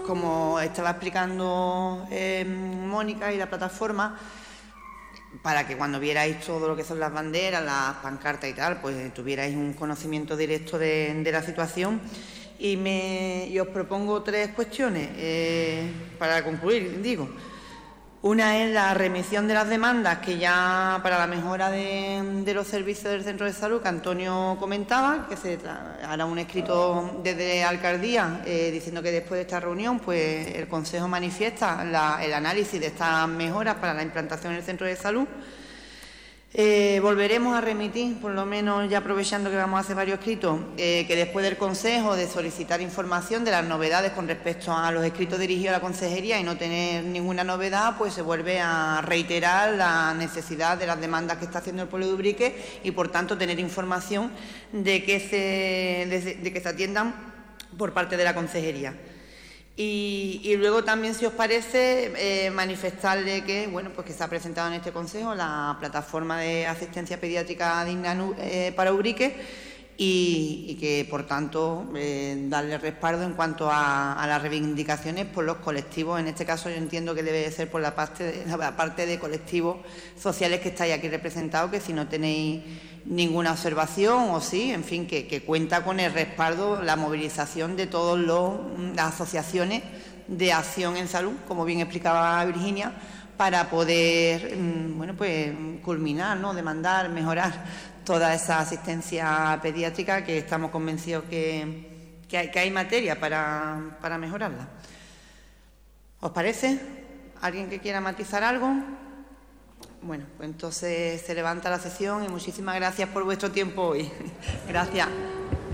como estaba explicando Mónica y la plataforma, para que cuando vierais todo lo que son las banderas, las pancartas y tal, pues tuvierais un conocimiento directo de la situación. Y os propongo 3 cuestiones para concluir, digo. Una es la remisión de las demandas, que ya para la mejora de los servicios del centro de salud, que Antonio comentaba, que se hará un escrito desde alcaldía diciendo que después de esta reunión pues el Consejo manifiesta el análisis de estas mejoras para la implantación del centro de salud. Volveremos a remitir, por lo menos ya aprovechando que vamos a hacer varios escritos, que después del Consejo de solicitar información de las novedades con respecto a los escritos dirigidos a la Consejería y no tener ninguna novedad, pues se vuelve a reiterar la necesidad de las demandas que está haciendo el pueblo de Ubrique y, por tanto, tener información de que se atiendan por parte de la Consejería. Y luego también, si os parece, manifestarle que, bueno, pues que se ha presentado en este Consejo la plataforma de asistencia pediátrica digna para Ubrique y que, por tanto, darle respaldo en cuanto a las reivindicaciones por los colectivos. En este caso, yo entiendo que debe ser por la parte de colectivos sociales que estáis aquí representados, que si no tenéis ninguna observación o sí, en fin, que cuenta con el respaldo, la movilización de todas las asociaciones de acción en salud, como bien explicaba Virginia, para poder, bueno, pues culminar, ¿no?, demandar, mejorar toda esa asistencia pediátrica, que estamos convencidos que hay materia para mejorarla. ¿Os parece? ¿Alguien que quiera matizar algo? Bueno, pues entonces se levanta la sesión y muchísimas gracias por vuestro tiempo hoy. Gracias.